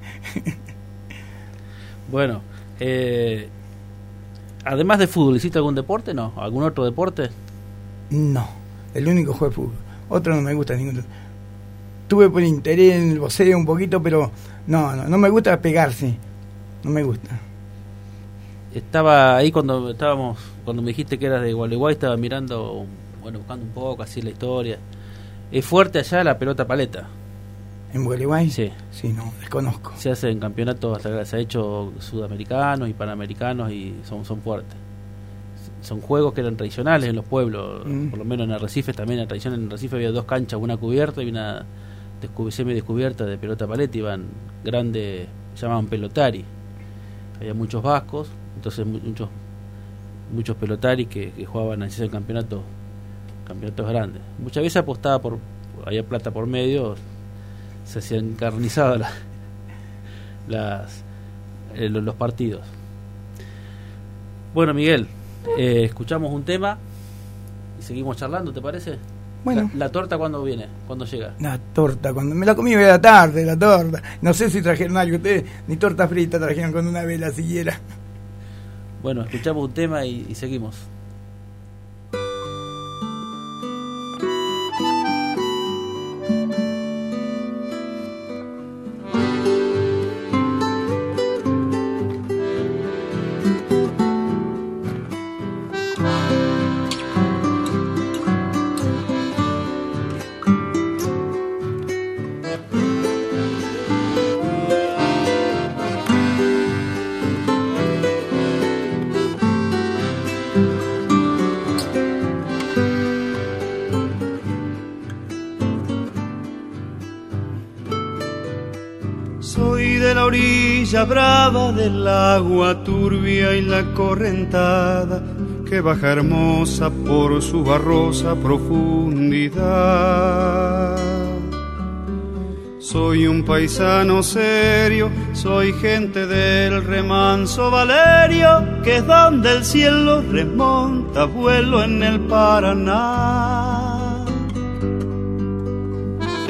S2: Bueno, eh, además de fútbol, ¿hiciste algún deporte? ¿No? ¿Algún otro deporte?
S7: No, el único juego de fútbol. Otro no me gusta ninguno. Tuve por interés en el boxeo un poquito, pero no, no, no me gusta pegarse. No me gusta.
S2: Estaba ahí cuando estábamos, cuando me dijiste que eras de Gualeguay, estaba mirando, bueno, buscando un poco así la historia. ¿Es fuerte allá la pelota paleta?
S7: ¿En Gualeguay?
S2: Sí.
S7: Sí, no, desconozco.
S2: Se hace en campeonatos, hasta se ha hecho sudamericanos y panamericanos y son, son fuertes. Son juegos que eran tradicionales en los pueblos,
S7: Mm.
S2: por lo menos en Arrecife también era tradición. En Arrecife había dos canchas, una cubierta y una descu- semi-descubierta de pelota paleta, iban grandes, se llamaban pelotari. Había muchos vascos, entonces mu- muchos muchos pelotari que, que jugaban así en campeonatos, campeonatos grandes. Muchas veces apostaba por, había plata por medio, se hacían encarnizadas la- las eh, los, los partidos. Bueno, Miguel, eh, escuchamos un tema y seguimos charlando, ¿te parece?
S7: Bueno.
S2: La, la torta cuándo viene, cuándo llega.
S7: La torta, cuando me la comí hoy a la tarde, la torta. No sé si trajeron algo ustedes, ni torta frita trajeron con una vela siquiera.
S2: Bueno, escuchamos un tema y, y seguimos.
S10: Soy de la orilla brava del agua turbia y la correntada que baja hermosa por su barrosa profundidad. Soy un paisano serio, soy gente del remanso Valerio, que es donde el cielo remonta vuelo en el Paraná.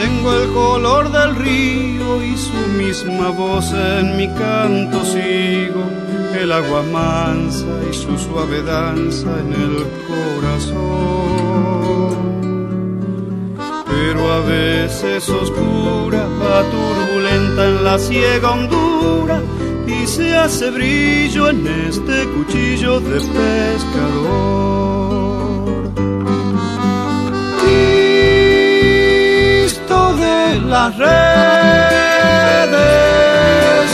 S10: Tengo el color del río y su misma voz en mi canto sigo, el agua mansa y su suave danza en el corazón. Pero a veces oscura, va turbulenta en la ciega hondura y se hace brillo en este cuchillo de pescador. Cristo de las redes,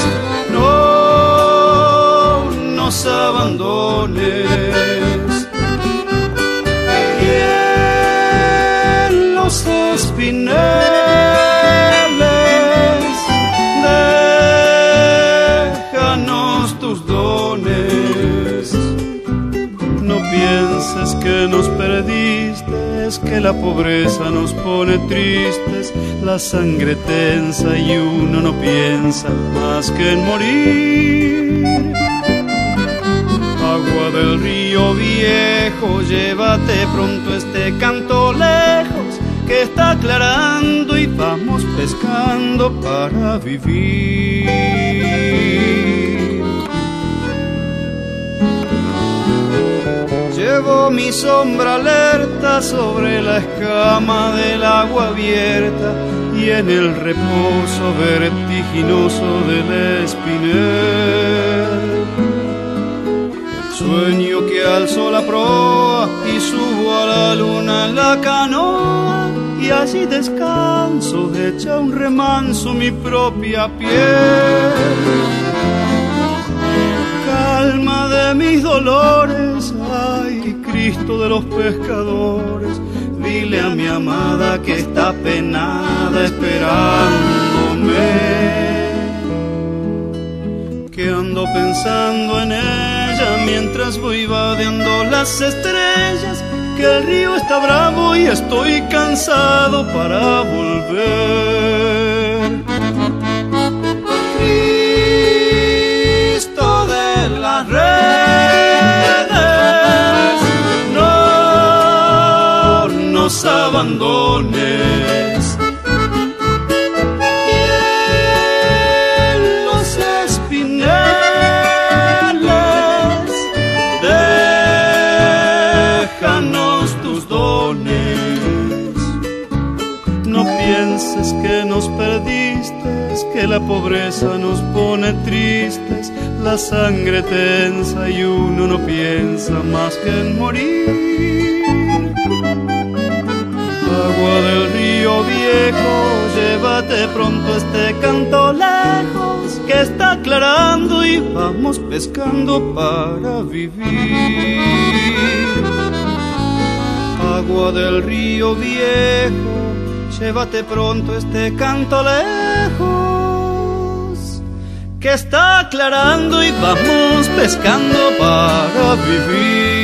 S10: no nos abandones. Espineles, déjanos tus dones. No pienses que nos perdiste, es que la pobreza nos pone tristes. La sangre tensa y uno no piensa más que en morir. Agua del río viejo, llévate pronto este canto lejos, que está aclarando y vamos pescando para vivir. Llevo mi sombra alerta sobre la escama del agua abierta y en el reposo vertiginoso del espinel. Sueño que alzo la proa y subo a la luna en la canoa, y allí descanso, hecha un remanso mi propia piel. Calma de mis dolores, ay, Cristo de los pescadores, dile a mi amada que está penada esperándome, que ando pensando en ella mientras voy vadeando las estrellas, que el río está bravo y estoy cansado para volver. Cristo de las redes, no nos abandones. Y en los espineles, déjanos tus dones. No pienses que nos perdiste, es que la pobreza nos pone tristes. La sangre tensa y uno no piensa más que en morir. Agua del río viejo, llévate pronto este canto lejos, que está aclarando y vamos pescando para vivir. Agua del río viejo, llévate pronto este canto lejos, que está aclarando y vamos pescando para vivir.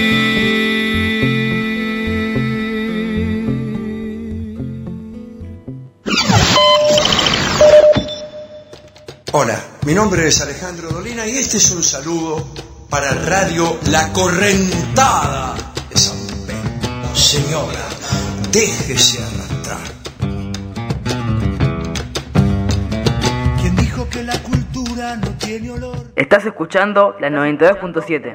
S11: Hola, mi nombre es Alejandro Dolina y este es un saludo para Radio La Correntada de San Pedro. Señora, déjese arrastrar. ¿Quién dijo que la cultura no tiene olor?
S12: Estás escuchando la noventa y dos punto siete.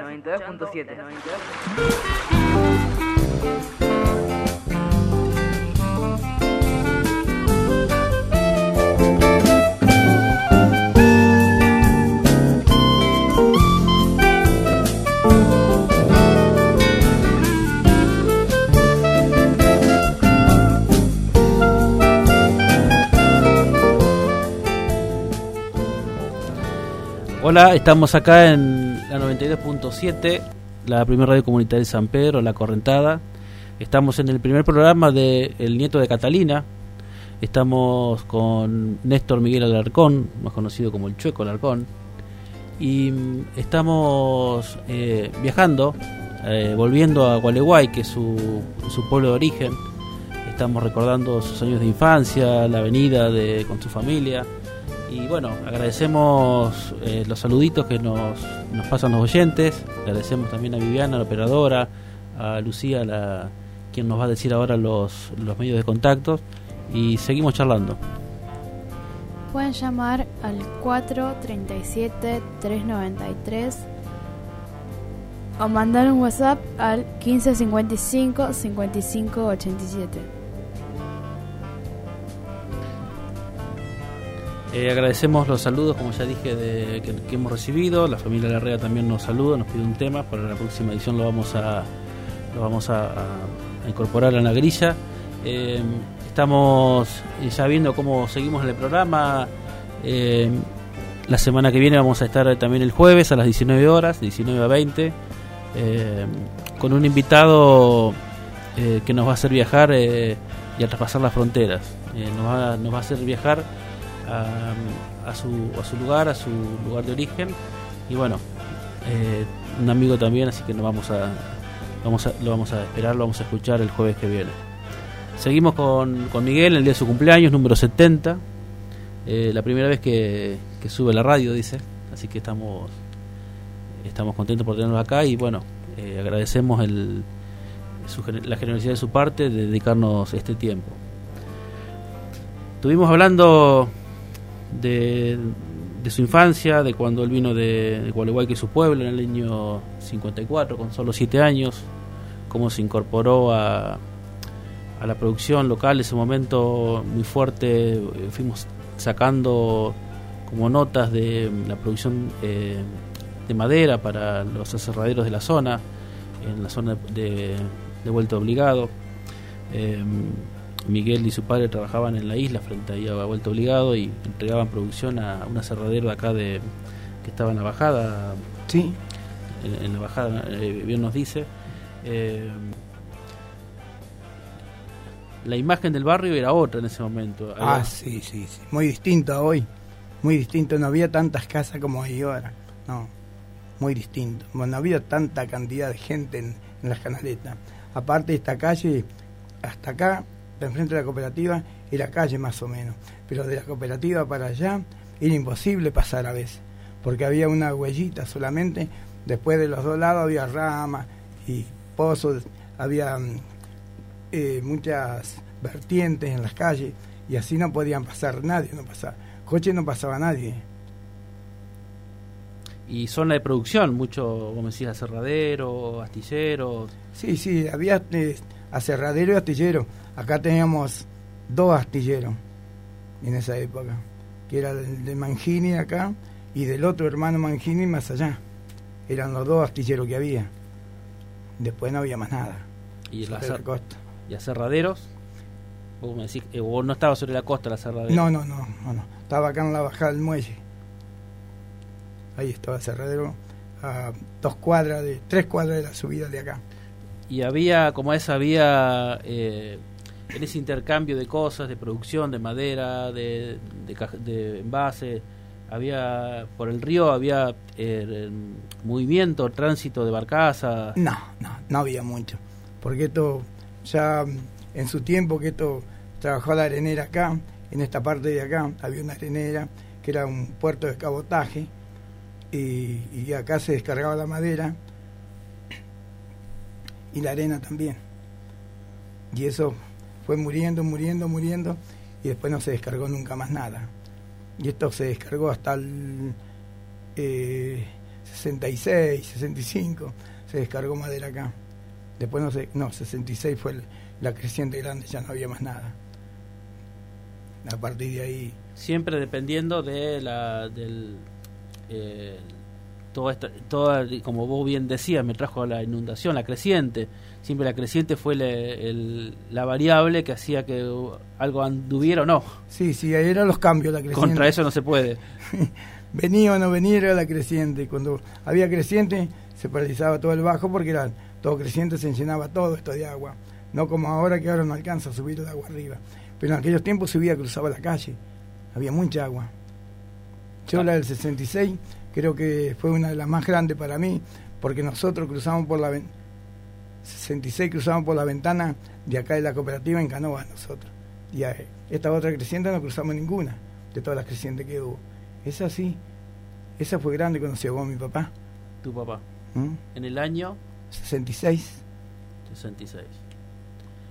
S2: Hola, estamos acá en la noventa y dos punto siete, la primera radio comunitaria de San Pedro, La Correntada. Estamos en el primer programa de El Nieto de Catalina. Estamos con Néstor Miguel Alarcón, más conocido como el Chueco Alarcón. Y estamos eh, viajando, eh, volviendo a Gualeguay, que es su, su pueblo de origen. Estamos recordando sus años de infancia, la avenida de, con su familia. Y bueno, agradecemos eh, los saluditos que nos, nos pasan los oyentes. Agradecemos también a Viviana, la operadora, a Lucía, la, quien nos va a decir ahora los, los medios de contacto. y seguimos charlando.
S6: Pueden llamar al cuatro tres siete, tres nueve tres o mandar un WhatsApp al quince cincuenta y cinco, cincuenta y cinco ochenta y siete.
S2: Eh, agradecemos los saludos, como ya dije, de, que, que hemos recibido. La familia Larrea también nos saluda, nos pide un tema. Para la próxima edición lo vamos a lo vamos a, a, a incorporar en la grilla. Eh, estamos ya viendo cómo seguimos en el programa. Eh, la semana que viene vamos a estar también el jueves a las diecinueve horas, diecinueve a veinte, eh, con un invitado eh, que nos va a hacer viajar eh, y a traspasar las fronteras. Eh, nos, va, nos va a hacer viajar A, a, su, a su lugar, a su lugar de origen, y bueno, eh, un amigo también, así que nos vamos a, vamos a, lo vamos a esperar, lo vamos a escuchar el jueves que viene. Seguimos con, con Miguel, el día de su cumpleaños, número setenta, eh, la primera vez que, que sube la radio, dice, así que estamos estamos contentos por tenerlo acá, y bueno, eh, agradecemos el, su, la generosidad de su parte de dedicarnos este tiempo. Estuvimos hablando De, de su infancia, de cuando él vino de, de Gualeguaychú, su pueblo, en el año cincuenta y cuatro, con solo siete años, cómo se incorporó a, a la producción local. En ese momento muy fuerte, fuimos sacando como notas de la producción eh, de madera para los aserraderos de la zona, en la zona de, de Vuelta Obligado. Eh, Miguel y su padre trabajaban en la isla frente ahí a Vuelta Obligado y entregaban producción a un aserradero de acá de que estaba en la bajada.
S7: Sí.
S2: En, en la bajada, eh, bien nos dice. Eh, la imagen del barrio era otra en ese momento.
S7: Ah,
S2: Había...
S7: sí, sí, sí. Muy distinto a hoy. Muy distinto. No había tantas casas como hay ahora. No. Muy distinto. Bueno, no había tanta cantidad de gente en, en las canaletas. Aparte, esta calle, hasta acá, de enfrente de la cooperativa, era calle más o menos, pero de la cooperativa para allá era imposible pasar a veces, porque había una huellita solamente, después de los dos lados había ramas y pozos, había eh, muchas vertientes en las calles, y así no podían pasar nadie, no pasaba, coche no pasaba nadie.
S2: Y zona de producción, mucho, como decías, aserradero, astillero.
S7: Sí, sí, había eh, aserradero y astillero. Acá teníamos dos astilleros en esa época, que era el de Mangini acá y del otro hermano Mangini más allá. Eran los dos astilleros que había. Después no había más nada.
S2: ¿Y
S7: sobre
S2: aser-
S7: la costa?
S2: ¿Y aserraderos? Vos me decís, eh, vos no estaba sobre la costa el aserradero.
S7: No, no, no, no, no. Estaba acá en la bajada del muelle. Ahí estaba el aserradero, a dos cuadras, de tres cuadras de la subida de acá.
S2: Y había, como esa, había... Eh, en ese intercambio de cosas, de producción, de madera, de, de, de envase, había por el río había eh, movimiento, tránsito de barcazas.
S7: No, no, no había mucho, porque esto ya en su tiempo que esto trabajó la arenera acá, en esta parte de acá había una arenera que era un puerto de cabotaje, y, y acá se descargaba la madera y la arena también, y eso fue muriendo, muriendo, muriendo, y después no se descargó nunca más nada. Y esto se descargó hasta el eh, sesenta y seis, sesenta y cinco, se descargó madera acá. Después no sé, no, sesenta y seis fue el, la creciente grande, ya no había más nada. A partir de ahí...
S2: Siempre dependiendo de la... del... Eh, toda esta, toda, como vos bien decías, me trajo la inundación, la creciente. Siempre la creciente fue le, el, la variable que hacía que algo anduviera o no.
S7: Sí, sí, ahí eran los cambios, la creciente.
S2: Contra eso no se puede.
S7: Venía o no venía era la creciente. Cuando había creciente se paralizaba todo el bajo porque era todo creciente, se llenaba todo esto de agua. No como ahora, que ahora no alcanza a subir el agua arriba. Pero en aquellos tiempos subía, cruzaba la calle. Había mucha agua. Yo la del sesenta y seis creo que fue una de las más grandes para mí, porque nosotros cruzamos por la ventana, sesenta y seis cruzamos por la ventana de acá de la cooperativa en canoa nosotros. Y a esta otra creciente no cruzamos ninguna, de todas las crecientes que hubo. Esa sí, esa fue grande cuando llegó mi papá.
S2: Tu papá.
S7: ¿Mm?
S2: En el año
S7: sesenta y seis.
S2: sesenta y seis.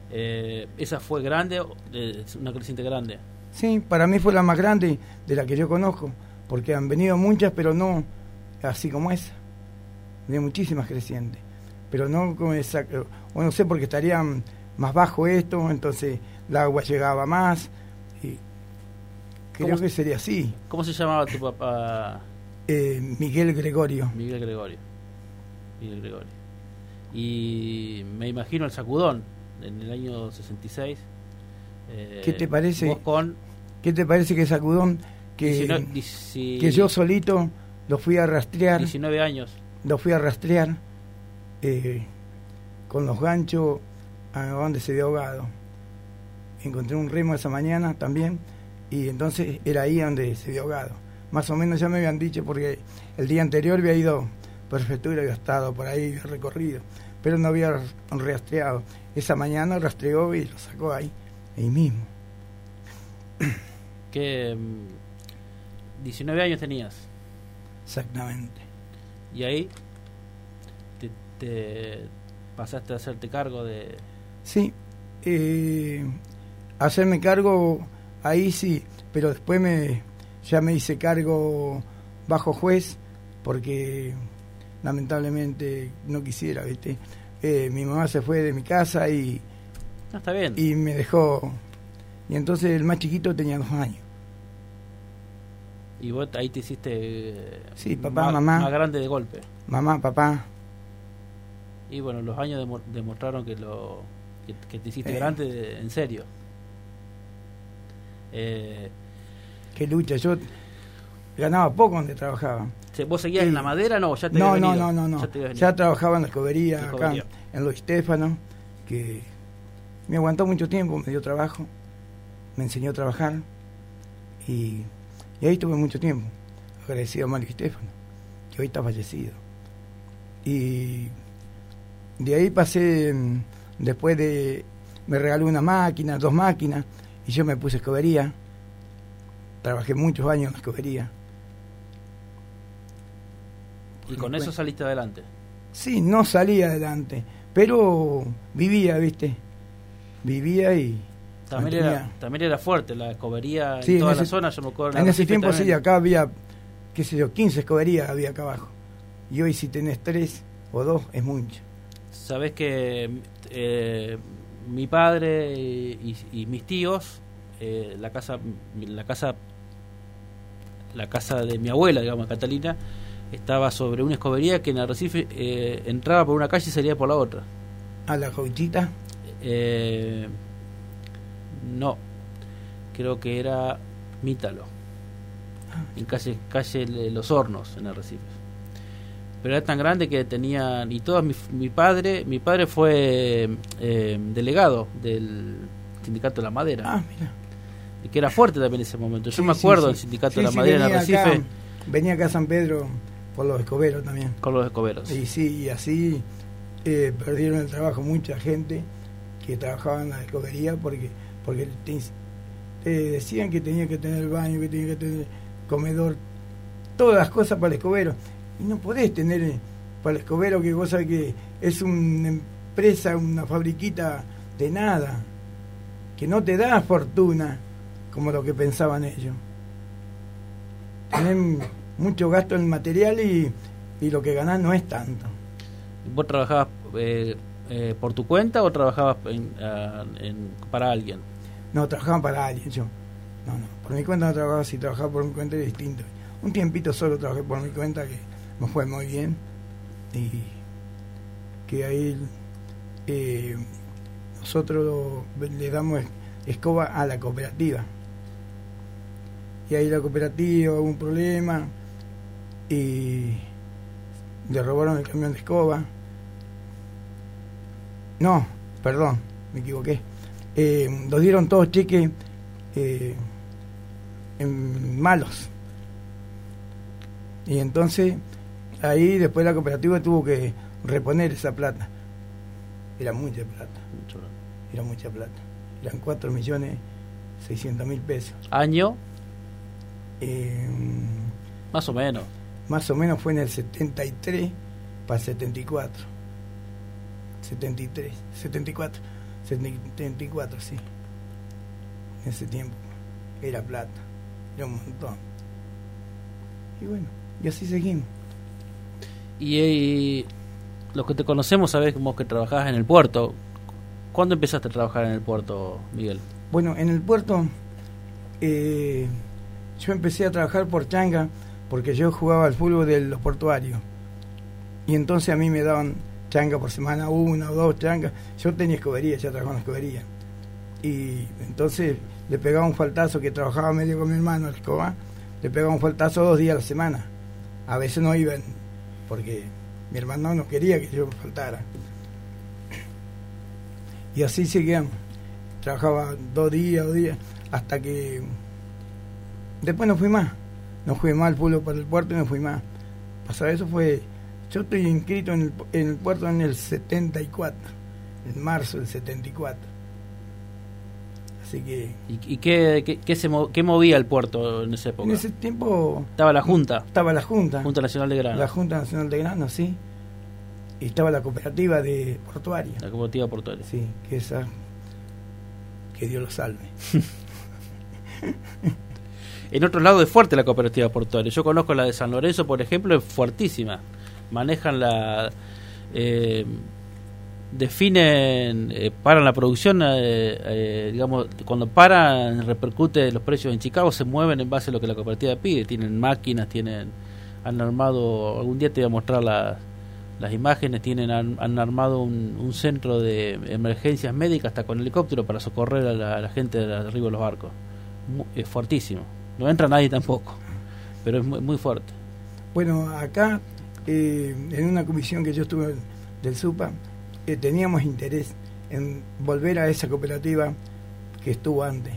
S2: Eh, ¿Esa fue grande, eh, una creciente grande?
S7: Sí, para mí fue la más grande de la que yo conozco, porque han venido muchas, pero no así como esa. De muchísimas crecientes, pero no como esa, o no sé, porque estarían más bajo esto, entonces el agua llegaba más, y creo
S2: ¿Cómo,
S7: que sería así.
S2: ¿Cómo se llamaba tu papá?
S7: Eh, Miguel Gregorio.
S2: Miguel Gregorio. Miguel Gregorio. Y me imagino el sacudón en el año sesenta y seis. Eh,
S7: ¿Qué te parece?
S2: Vos con
S7: ¿Qué te parece que sacudón que,
S2: diecinueve, dieci,
S7: que yo solito lo fui a rastrear?
S2: diecinueve años.
S7: Lo fui a rastrear eh, con los ganchos a donde se dio ahogado. Encontré un remo esa mañana también, y entonces era ahí donde se dio ahogado. Más o menos ya me habían dicho, porque el día anterior había ido por prefectura, había estado por ahí, había recorrido, pero no había rastreado. Esa mañana rastreó y lo sacó ahí, ahí mismo.
S2: ¿Qué? diecinueve años tenías.
S7: Exactamente.
S2: Y ahí te, te pasaste a hacerte cargo de...
S7: Sí, eh, hacerme cargo ahí sí, pero después me ya me hice cargo bajo juez, porque lamentablemente no quisiera, ¿viste? Eh, mi mamá se fue de mi casa y,
S2: no, está bien.
S7: Y me dejó, y entonces el más chiquito tenía dos años.
S2: Y vos ahí te hiciste
S7: sí, papá,
S2: más,
S7: mamá,
S2: más grande de golpe.
S7: Mamá, papá.
S2: Y bueno, los años demo, demostraron que lo que, que te hiciste
S7: eh.
S2: grande de, en serio. Eh,
S7: Qué lucha, yo ganaba poco donde trabajaba.
S2: ¿Vos seguías y, en la madera? No, ya te
S7: no,
S2: habías
S7: no,
S2: venido.
S7: no, no, no.
S2: Ya,
S7: ya trabajaba en la escobería,
S2: la
S7: acá
S2: escobería.
S7: en Los Estéfanos, que me aguantó mucho tiempo, me dio trabajo, me enseñó a trabajar, y, y ahí estuve mucho tiempo, agradecido a Mario Estéfano, que hoy está fallecido. Y de ahí pasé, después de, me regaló una máquina, dos máquinas, y yo me puse escobería, trabajé muchos años en la escobería.
S2: ¿Y con eso saliste adelante?
S7: Sí, no salí adelante, pero vivía, ¿viste? Vivía y...
S2: También era, también era fuerte la escobería
S7: sí,
S2: en toda
S7: en ese,
S2: la zona, yo me acuerdo.
S7: En, en ese tiempo también. Sí, acá había, qué sé yo, quince escoberías había acá abajo. Y hoy si tenés tres o dos es mucho.
S2: Sabés que eh, mi padre y, y mis tíos, eh, la casa, la casa, la casa de mi abuela, digamos, Catalina, estaba sobre una escobería que en Arrecife eh, entraba por una calle y salía por la otra.
S7: ¿A la Joitita?
S2: Eh, no, creo que era Mítalo, en calle, calle Los Hornos, en Arrecife. Pero era tan grande que tenían, y todos, mi, mi padre, mi padre fue eh, delegado del sindicato de la madera.
S7: Ah, mira.
S2: Y que era fuerte también en ese momento. Yo
S7: sí,
S2: me acuerdo
S7: sí,
S2: del
S7: sí.
S2: sindicato
S7: sí,
S2: de la
S7: sí,
S2: madera en Arrecife.
S7: Acá, venía acá a San Pedro por los escoberos también.
S2: Con los escoberos.
S7: Y sí, y así eh, perdieron el trabajo mucha gente que trabajaba en la escobería porque porque te, te decían que tenía que tener baño, que tenía que tener comedor, todas las cosas para el escobero. Y no podés tener para el escobero, que vos sabés que es una empresa, una fabriquita de nada, que no te da fortuna como lo que pensaban ellos. Tienen mucho gasto en material y, y lo que ganás no es tanto.
S2: ¿Vos trabajabas eh, eh, por tu cuenta o trabajabas en, uh, en, para alguien?
S7: No, trabajaba para alguien yo. No, no, por mi cuenta no trabajaba, si trabajaba por mi cuenta era distinto. Un tiempito solo trabajé por mi cuenta, que me fue muy bien, y que ahí eh, nosotros le damos escoba a la cooperativa, y ahí la cooperativa hubo un problema y le robaron el camión de escoba. No, perdón, me equivoqué. Eh, nos dieron todos cheques eh, en malos, y entonces ahí después la cooperativa tuvo que reponer esa plata. Era mucha plata,
S2: Mucho.
S7: era mucha plata, eran cuatro millones seiscientos mil pesos.
S2: ¿Año?
S7: Eh,
S2: más o menos.
S7: Más o menos fue en el setenta y tres para el setenta y cuatro. setenta y tres, setenta y cuatro. setenta y cuatro, sí. En ese tiempo era plata, era un montón. Y bueno, y así seguimos.
S2: Y, y los que te conocemos sabemos que trabajabas en el puerto. ¿Cuándo empezaste a trabajar en el puerto, Miguel?
S7: Bueno, en el puerto eh, yo empecé a trabajar por changa porque yo jugaba al fútbol de los portuarios. Y entonces a mí me daban changa por semana, una o dos changas. Yo tenía escobería, ya trabajaba en escobería. Y entonces le pegaba un faltazo, que trabajaba medio con mi hermano, el escoba, le pegaba un faltazo dos días a la semana. A veces no iban, porque mi hermano no quería que yo faltara. Y así seguíamos. Trabajaba dos días, dos días, hasta que después no fui más. No fui más al pueblo para el puerto y no fui más. Pasado eso fue... Yo estoy inscrito en el, en el puerto en el setenta y cuatro, en marzo del setenta y cuatro. Así que...
S2: ¿Y, y qué, qué, qué, se mo- qué movía el puerto en esa época?
S7: En ese tiempo...
S2: ¿Estaba la Junta?
S7: Estaba la Junta.
S2: Junta Nacional de Grano.
S7: La Junta Nacional de Grano, sí. Y estaba la cooperativa de portuaria.
S2: La cooperativa portuaria.
S7: Sí, que esa... Que Dios lo salve.
S2: En otros lados es fuerte la cooperativa portuaria. Yo conozco la de San Lorenzo, por ejemplo, es fuertísima. Manejan la... Eh, definen, eh, paran la producción, eh, eh, digamos, cuando paran repercute los precios en Chicago, se mueven en base a lo que la cooperativa pide. Tienen máquinas, tienen... Han armado... Algún día te voy a mostrar la, las imágenes. Tienen han, han armado un, un centro de emergencias médicas hasta con helicóptero para socorrer a la, a la gente de arriba de los barcos. Muy, es fuertísimo. No entra nadie tampoco, pero es muy, muy fuerte.
S7: Bueno, acá, eh, en una comisión que yo estuve del SUPA, eh, teníamos interés en volver a esa cooperativa que estuvo antes,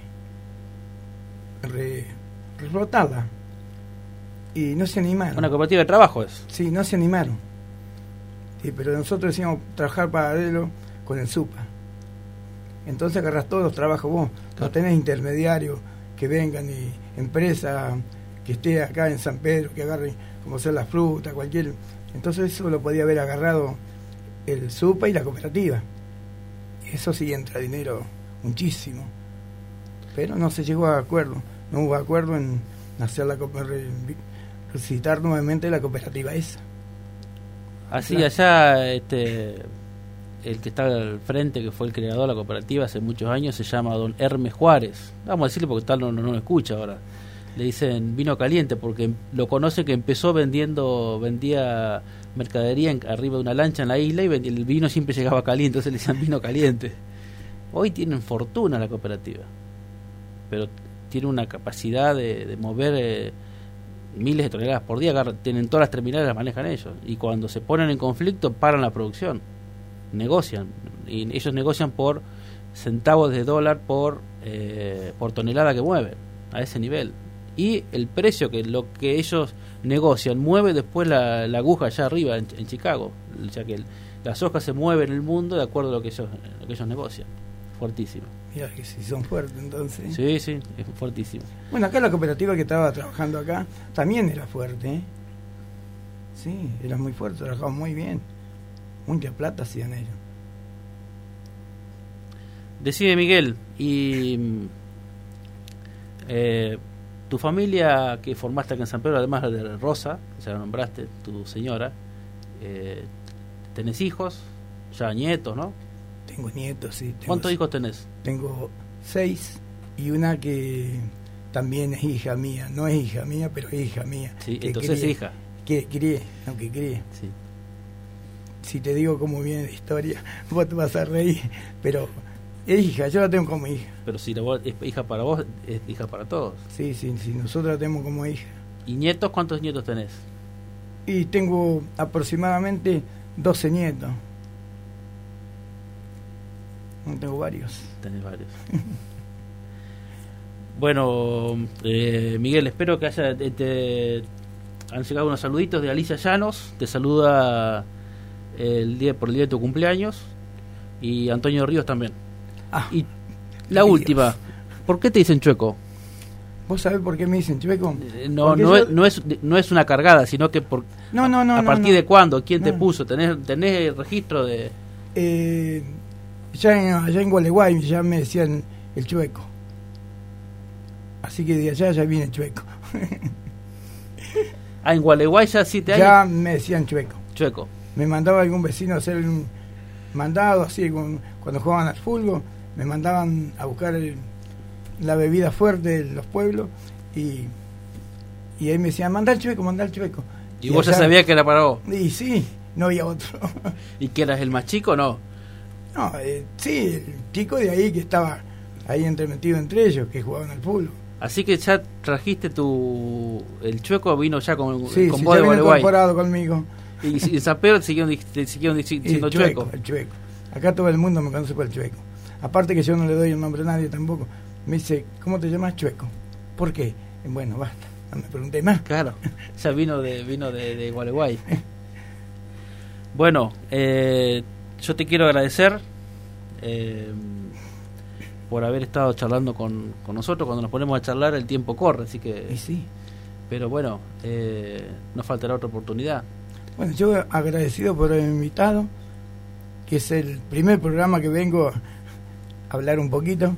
S7: re, reflotarla, y no se animaron.
S2: Una cooperativa de trabajo es.
S7: Sí, no se animaron. Sí, pero nosotros decíamos trabajar paralelo con el SUPA. Entonces agarrás todos los trabajos vos, claro. No tenés intermediarios que vengan y empresa que esté acá en San Pedro, que agarre como sea la fruta, cualquier... Entonces eso lo podía haber agarrado el SUPA y la cooperativa. Y eso sí entra dinero muchísimo. Pero no se llegó a acuerdo. No hubo acuerdo en hacer la resucitar nuevamente la cooperativa esa.
S2: Así claro. Allá este el que está al frente, que fue el creador de la cooperativa hace muchos años, se llama don Hermes Juárez. Vamos a decirle porque tal no, no, no lo escucha ahora. Le dicen vino caliente porque lo conoce que empezó vendiendo, vendía mercadería en, arriba de una lancha en la isla y vendía, el vino siempre llegaba caliente, entonces le decían vino caliente. Hoy tienen fortuna la cooperativa, pero tiene una capacidad de, de mover eh, miles de toneladas por día, tienen todas las terminales, las manejan ellos, y cuando se ponen en conflicto paran la producción. Negocian, y ellos negocian por centavos de dólar por eh, por tonelada que mueven, a ese nivel, y el precio que lo que ellos negocian mueve después la, la aguja allá arriba en, en Chicago, o sea que el, la soja se mueve en el mundo de acuerdo a lo que ellos, lo que ellos negocian. Fuertísimo.
S7: Mira que si son fuertes entonces.
S2: Sí, sí, es fuertísimo.
S7: Bueno, acá la cooperativa que estaba trabajando acá también era fuerte, ¿eh? Sí, era muy fuerte, trabajaban muy bien. Mucha plata hacían ellos.
S2: Decime, Miguel, y eh, tu familia que formaste acá en San Pedro, además de Rosa, que ya la nombraste, tu señora, eh, ¿tenés hijos? Ya nietos, ¿no?
S7: Tengo nietos, sí. Tengo
S2: ¿Cuántos hijos tenés?
S7: Tengo seis y una que también es hija mía. No es hija mía, pero es hija mía.
S2: Sí, entonces es hija.
S7: Que crié, aunque crié.
S2: Sí.
S7: Si te digo cómo viene la historia, vos te vas a reír, pero es hija, yo la tengo como hija.
S2: Pero si la vos, es hija para vos, es hija para todos.
S7: Sí, sí, sí, nosotros la tenemos como hija.
S2: ¿Y nietos? ¿Cuántos nietos tenés?
S7: Y tengo aproximadamente doce nietos. No tengo varios.
S2: Tenés varios. Bueno, eh, Miguel, espero que haya... Te, te, han llegado unos saluditos de Alicia Llanos, te saluda... el día por el día de tu cumpleaños, y Antonio Ríos también.
S7: Ah,
S2: y la última, Dios. ¿Por qué te dicen chueco?
S7: ¿Vos sabés por qué me dicen chueco?
S2: Eh, no, no, yo... es, no es no es una cargada, sino que por
S7: no, no, no,
S2: a
S7: no,
S2: partir
S7: no.
S2: de cuándo, quién
S7: no.
S2: te puso, tenés tenés registro de
S7: eh, Ya en, allá en Gualeguay ya me decían el Chueco. Así que de allá ya viene el Chueco.
S2: Ah, en Gualeguay ya siete años.
S7: Ya me decían Chueco.
S2: Chueco.
S7: Me mandaba algún vecino a hacer un mandado, así con, cuando jugaban al fútbol, me mandaban a buscar el, la bebida fuerte de los pueblos y, y ahí me decían, mandá el Chueco, mandá el Chueco.
S2: ¿Y, y vos allá, ya sabías que era para vos?
S7: Y sí, no había otro.
S2: ¿Y que eras el más chico o no?
S7: No, eh, sí, el chico de ahí que estaba ahí entremetido entre ellos, que jugaban al fútbol.
S2: Así que ya trajiste tu... El Chueco vino ya con,
S7: sí,
S2: con
S7: sí,
S2: vos
S7: ya
S2: de
S7: vino
S2: Gualeguay.
S7: Incorporado conmigo.
S2: Y en San Pedro siguieron, siguieron siendo
S7: el Chueco, Chueco. El Chueco. Acá todo el mundo me conoce por el Chueco. Aparte que yo no le doy el nombre a nadie tampoco. Me dice, ¿cómo te llamas? Chueco. ¿Por qué? Bueno, basta, no me pregunté más.
S2: Claro, ya vino de vino de, de Gualeguay. Bueno, eh, yo te quiero agradecer eh, por haber estado charlando con, con nosotros. Cuando nos ponemos a charlar el tiempo corre, así que...
S7: Y sí.
S2: Pero bueno, eh, nos faltará otra oportunidad.
S7: Bueno, yo agradecido por haber invitado, que es el primer programa que vengo a hablar un poquito.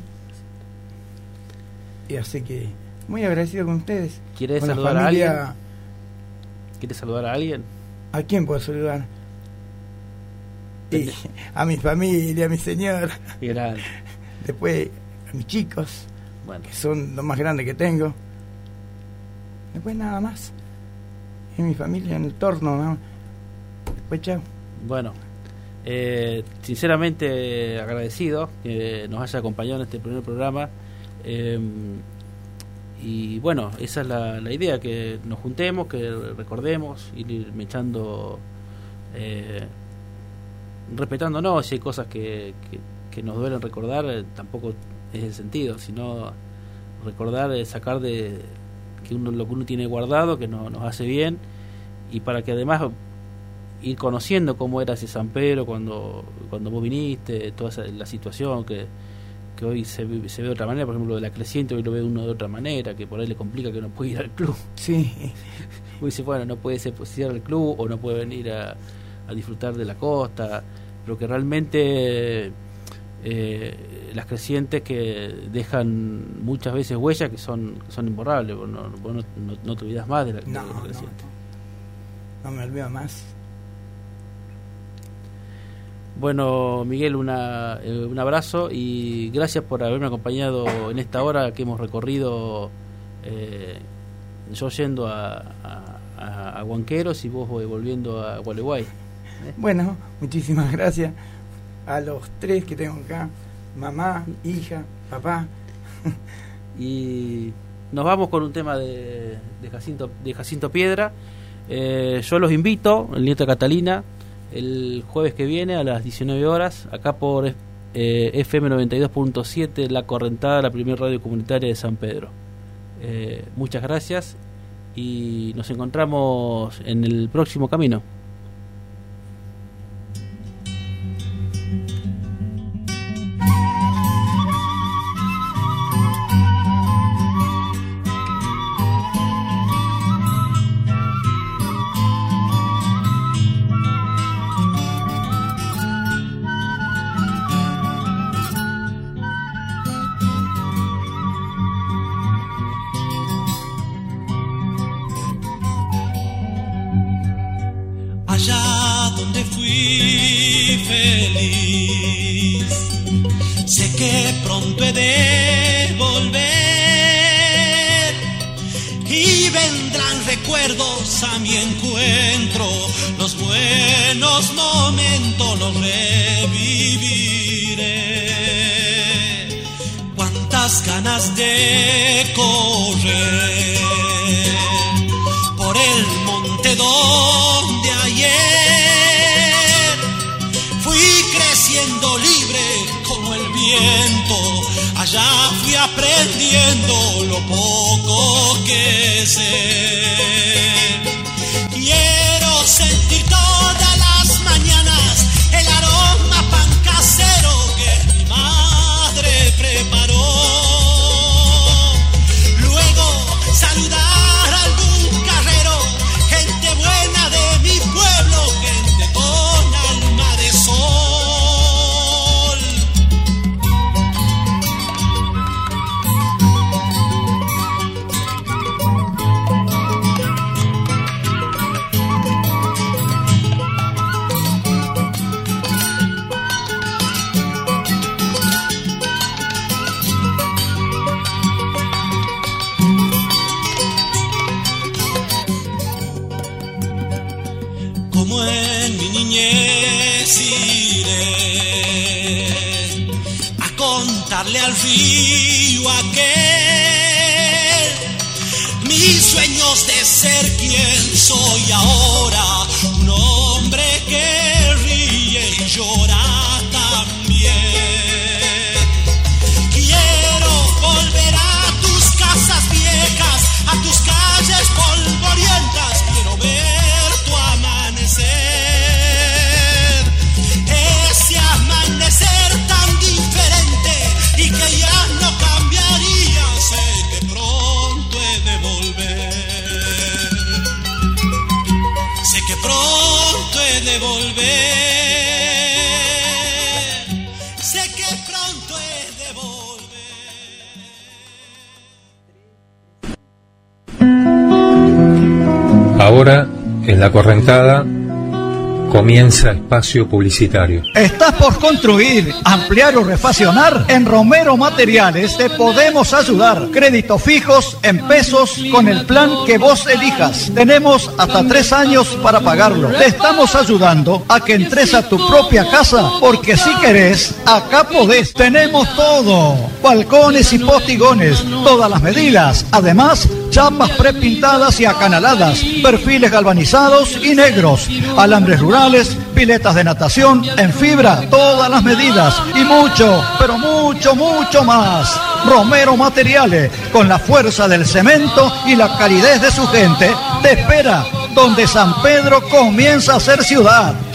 S7: Y así que muy agradecido con ustedes.
S2: ¿Quieres
S7: con
S2: saludar
S7: familia...
S2: a alguien? ¿Quieres saludar a alguien?
S7: ¿A quién puedo saludar? Y a mi familia, a mi señora.
S2: Grande.
S7: Después a mis chicos,
S2: bueno,
S7: que son los más grandes que tengo. Después nada más. Y mi familia en el torno, ¿no? Después chao.
S2: Bueno, eh, sinceramente agradecido que nos haya acompañado en este primer programa. Eh, y bueno, esa es la, la idea, que nos juntemos, que recordemos, ir echando, eh, respetándonos. Si hay cosas que, que, que nos duelen recordar, eh, tampoco es el sentido, sino recordar, eh, sacar de que uno lo que uno tiene guardado, que no, nos hace bien, y para que además ir conociendo cómo era ese San Pedro cuando cuando vos viniste, toda esa, la situación que, que hoy se, se ve de otra manera. Por ejemplo, de la creciente hoy lo ve uno de otra manera, que por ahí le complica que no puede ir al club.
S7: Sí.
S2: Uy, dice, bueno, no puede ser cierra el club o no puede venir a, a disfrutar de la costa, pero que realmente eh, las crecientes que dejan muchas veces huellas que son que son imborrables. Vos no, vos no, no, no te olvidas más de la,
S7: no,
S2: de la creciente.
S7: No, no me olvido más.
S2: Bueno, Miguel, una, eh, un abrazo y gracias por haberme acompañado en esta hora que hemos recorrido, eh, yo yendo a, a, a Huanqueros y vos volviendo a Gualeguay. ¿Eh?
S7: Bueno, muchísimas gracias a los tres que tengo acá, mamá, hija, papá.
S2: Y nos vamos con un tema de, de, Jacinto, de Jacinto Piedra. Eh, yo los invito, el nieto de Catalina, el jueves que viene a las diecinueve horas, acá por eh, F M noventa y dos punto siete, La Correntada, la primera radio comunitaria de San Pedro. Eh, muchas gracias y nos encontramos en el próximo camino.
S13: Allá donde fui feliz, sé que pronto he de volver y vendrán recuerdos a mi encuentro, los buenos momentos los reviviré. Cuántas ganas de correr por el monte donde ayer fui creciendo libre como el viento. Allá fui aprendiendo lo poco que sé. Quiero sentir todas las mañanas el aroma a pan casero que mi madre preparó. Luego saludar a algún carrero, gente buena de mi pueblo, gente con alma de sol. al río aquel. Mis sueños de ser quien soy ahora, un hombre que ríe y llora también. Quiero volver a tus casas viejas, a tus calles polvorientas, quiero ver tu amanecer, ese amanecer tan diferente y que ya no cambiaría. Sé que pronto he de volver, sé que pronto he de volver, sé que pronto he de volver.
S14: Ahora, en La Correntada, comienza espacio publicitario.
S15: ¿Estás por construir, ampliar o refaccionar? En Romero Materiales te podemos ayudar. Créditos fijos en pesos con el plan que vos elijas. Tenemos hasta tres años para pagarlo. Te estamos ayudando a que entres a tu propia casa, porque si querés, acá podés. Tenemos todo. Balcones y postigones, todas las medidas. Además, chapas prepintadas y acanaladas, perfiles galvanizados y negros, alambres rurales, piletas de natación en fibra, todas las medidas y mucho, pero mucho, mucho más. Romero Materiales, con la fuerza del cemento y la calidez de su gente, te espera donde San Pedro comienza a ser ciudad.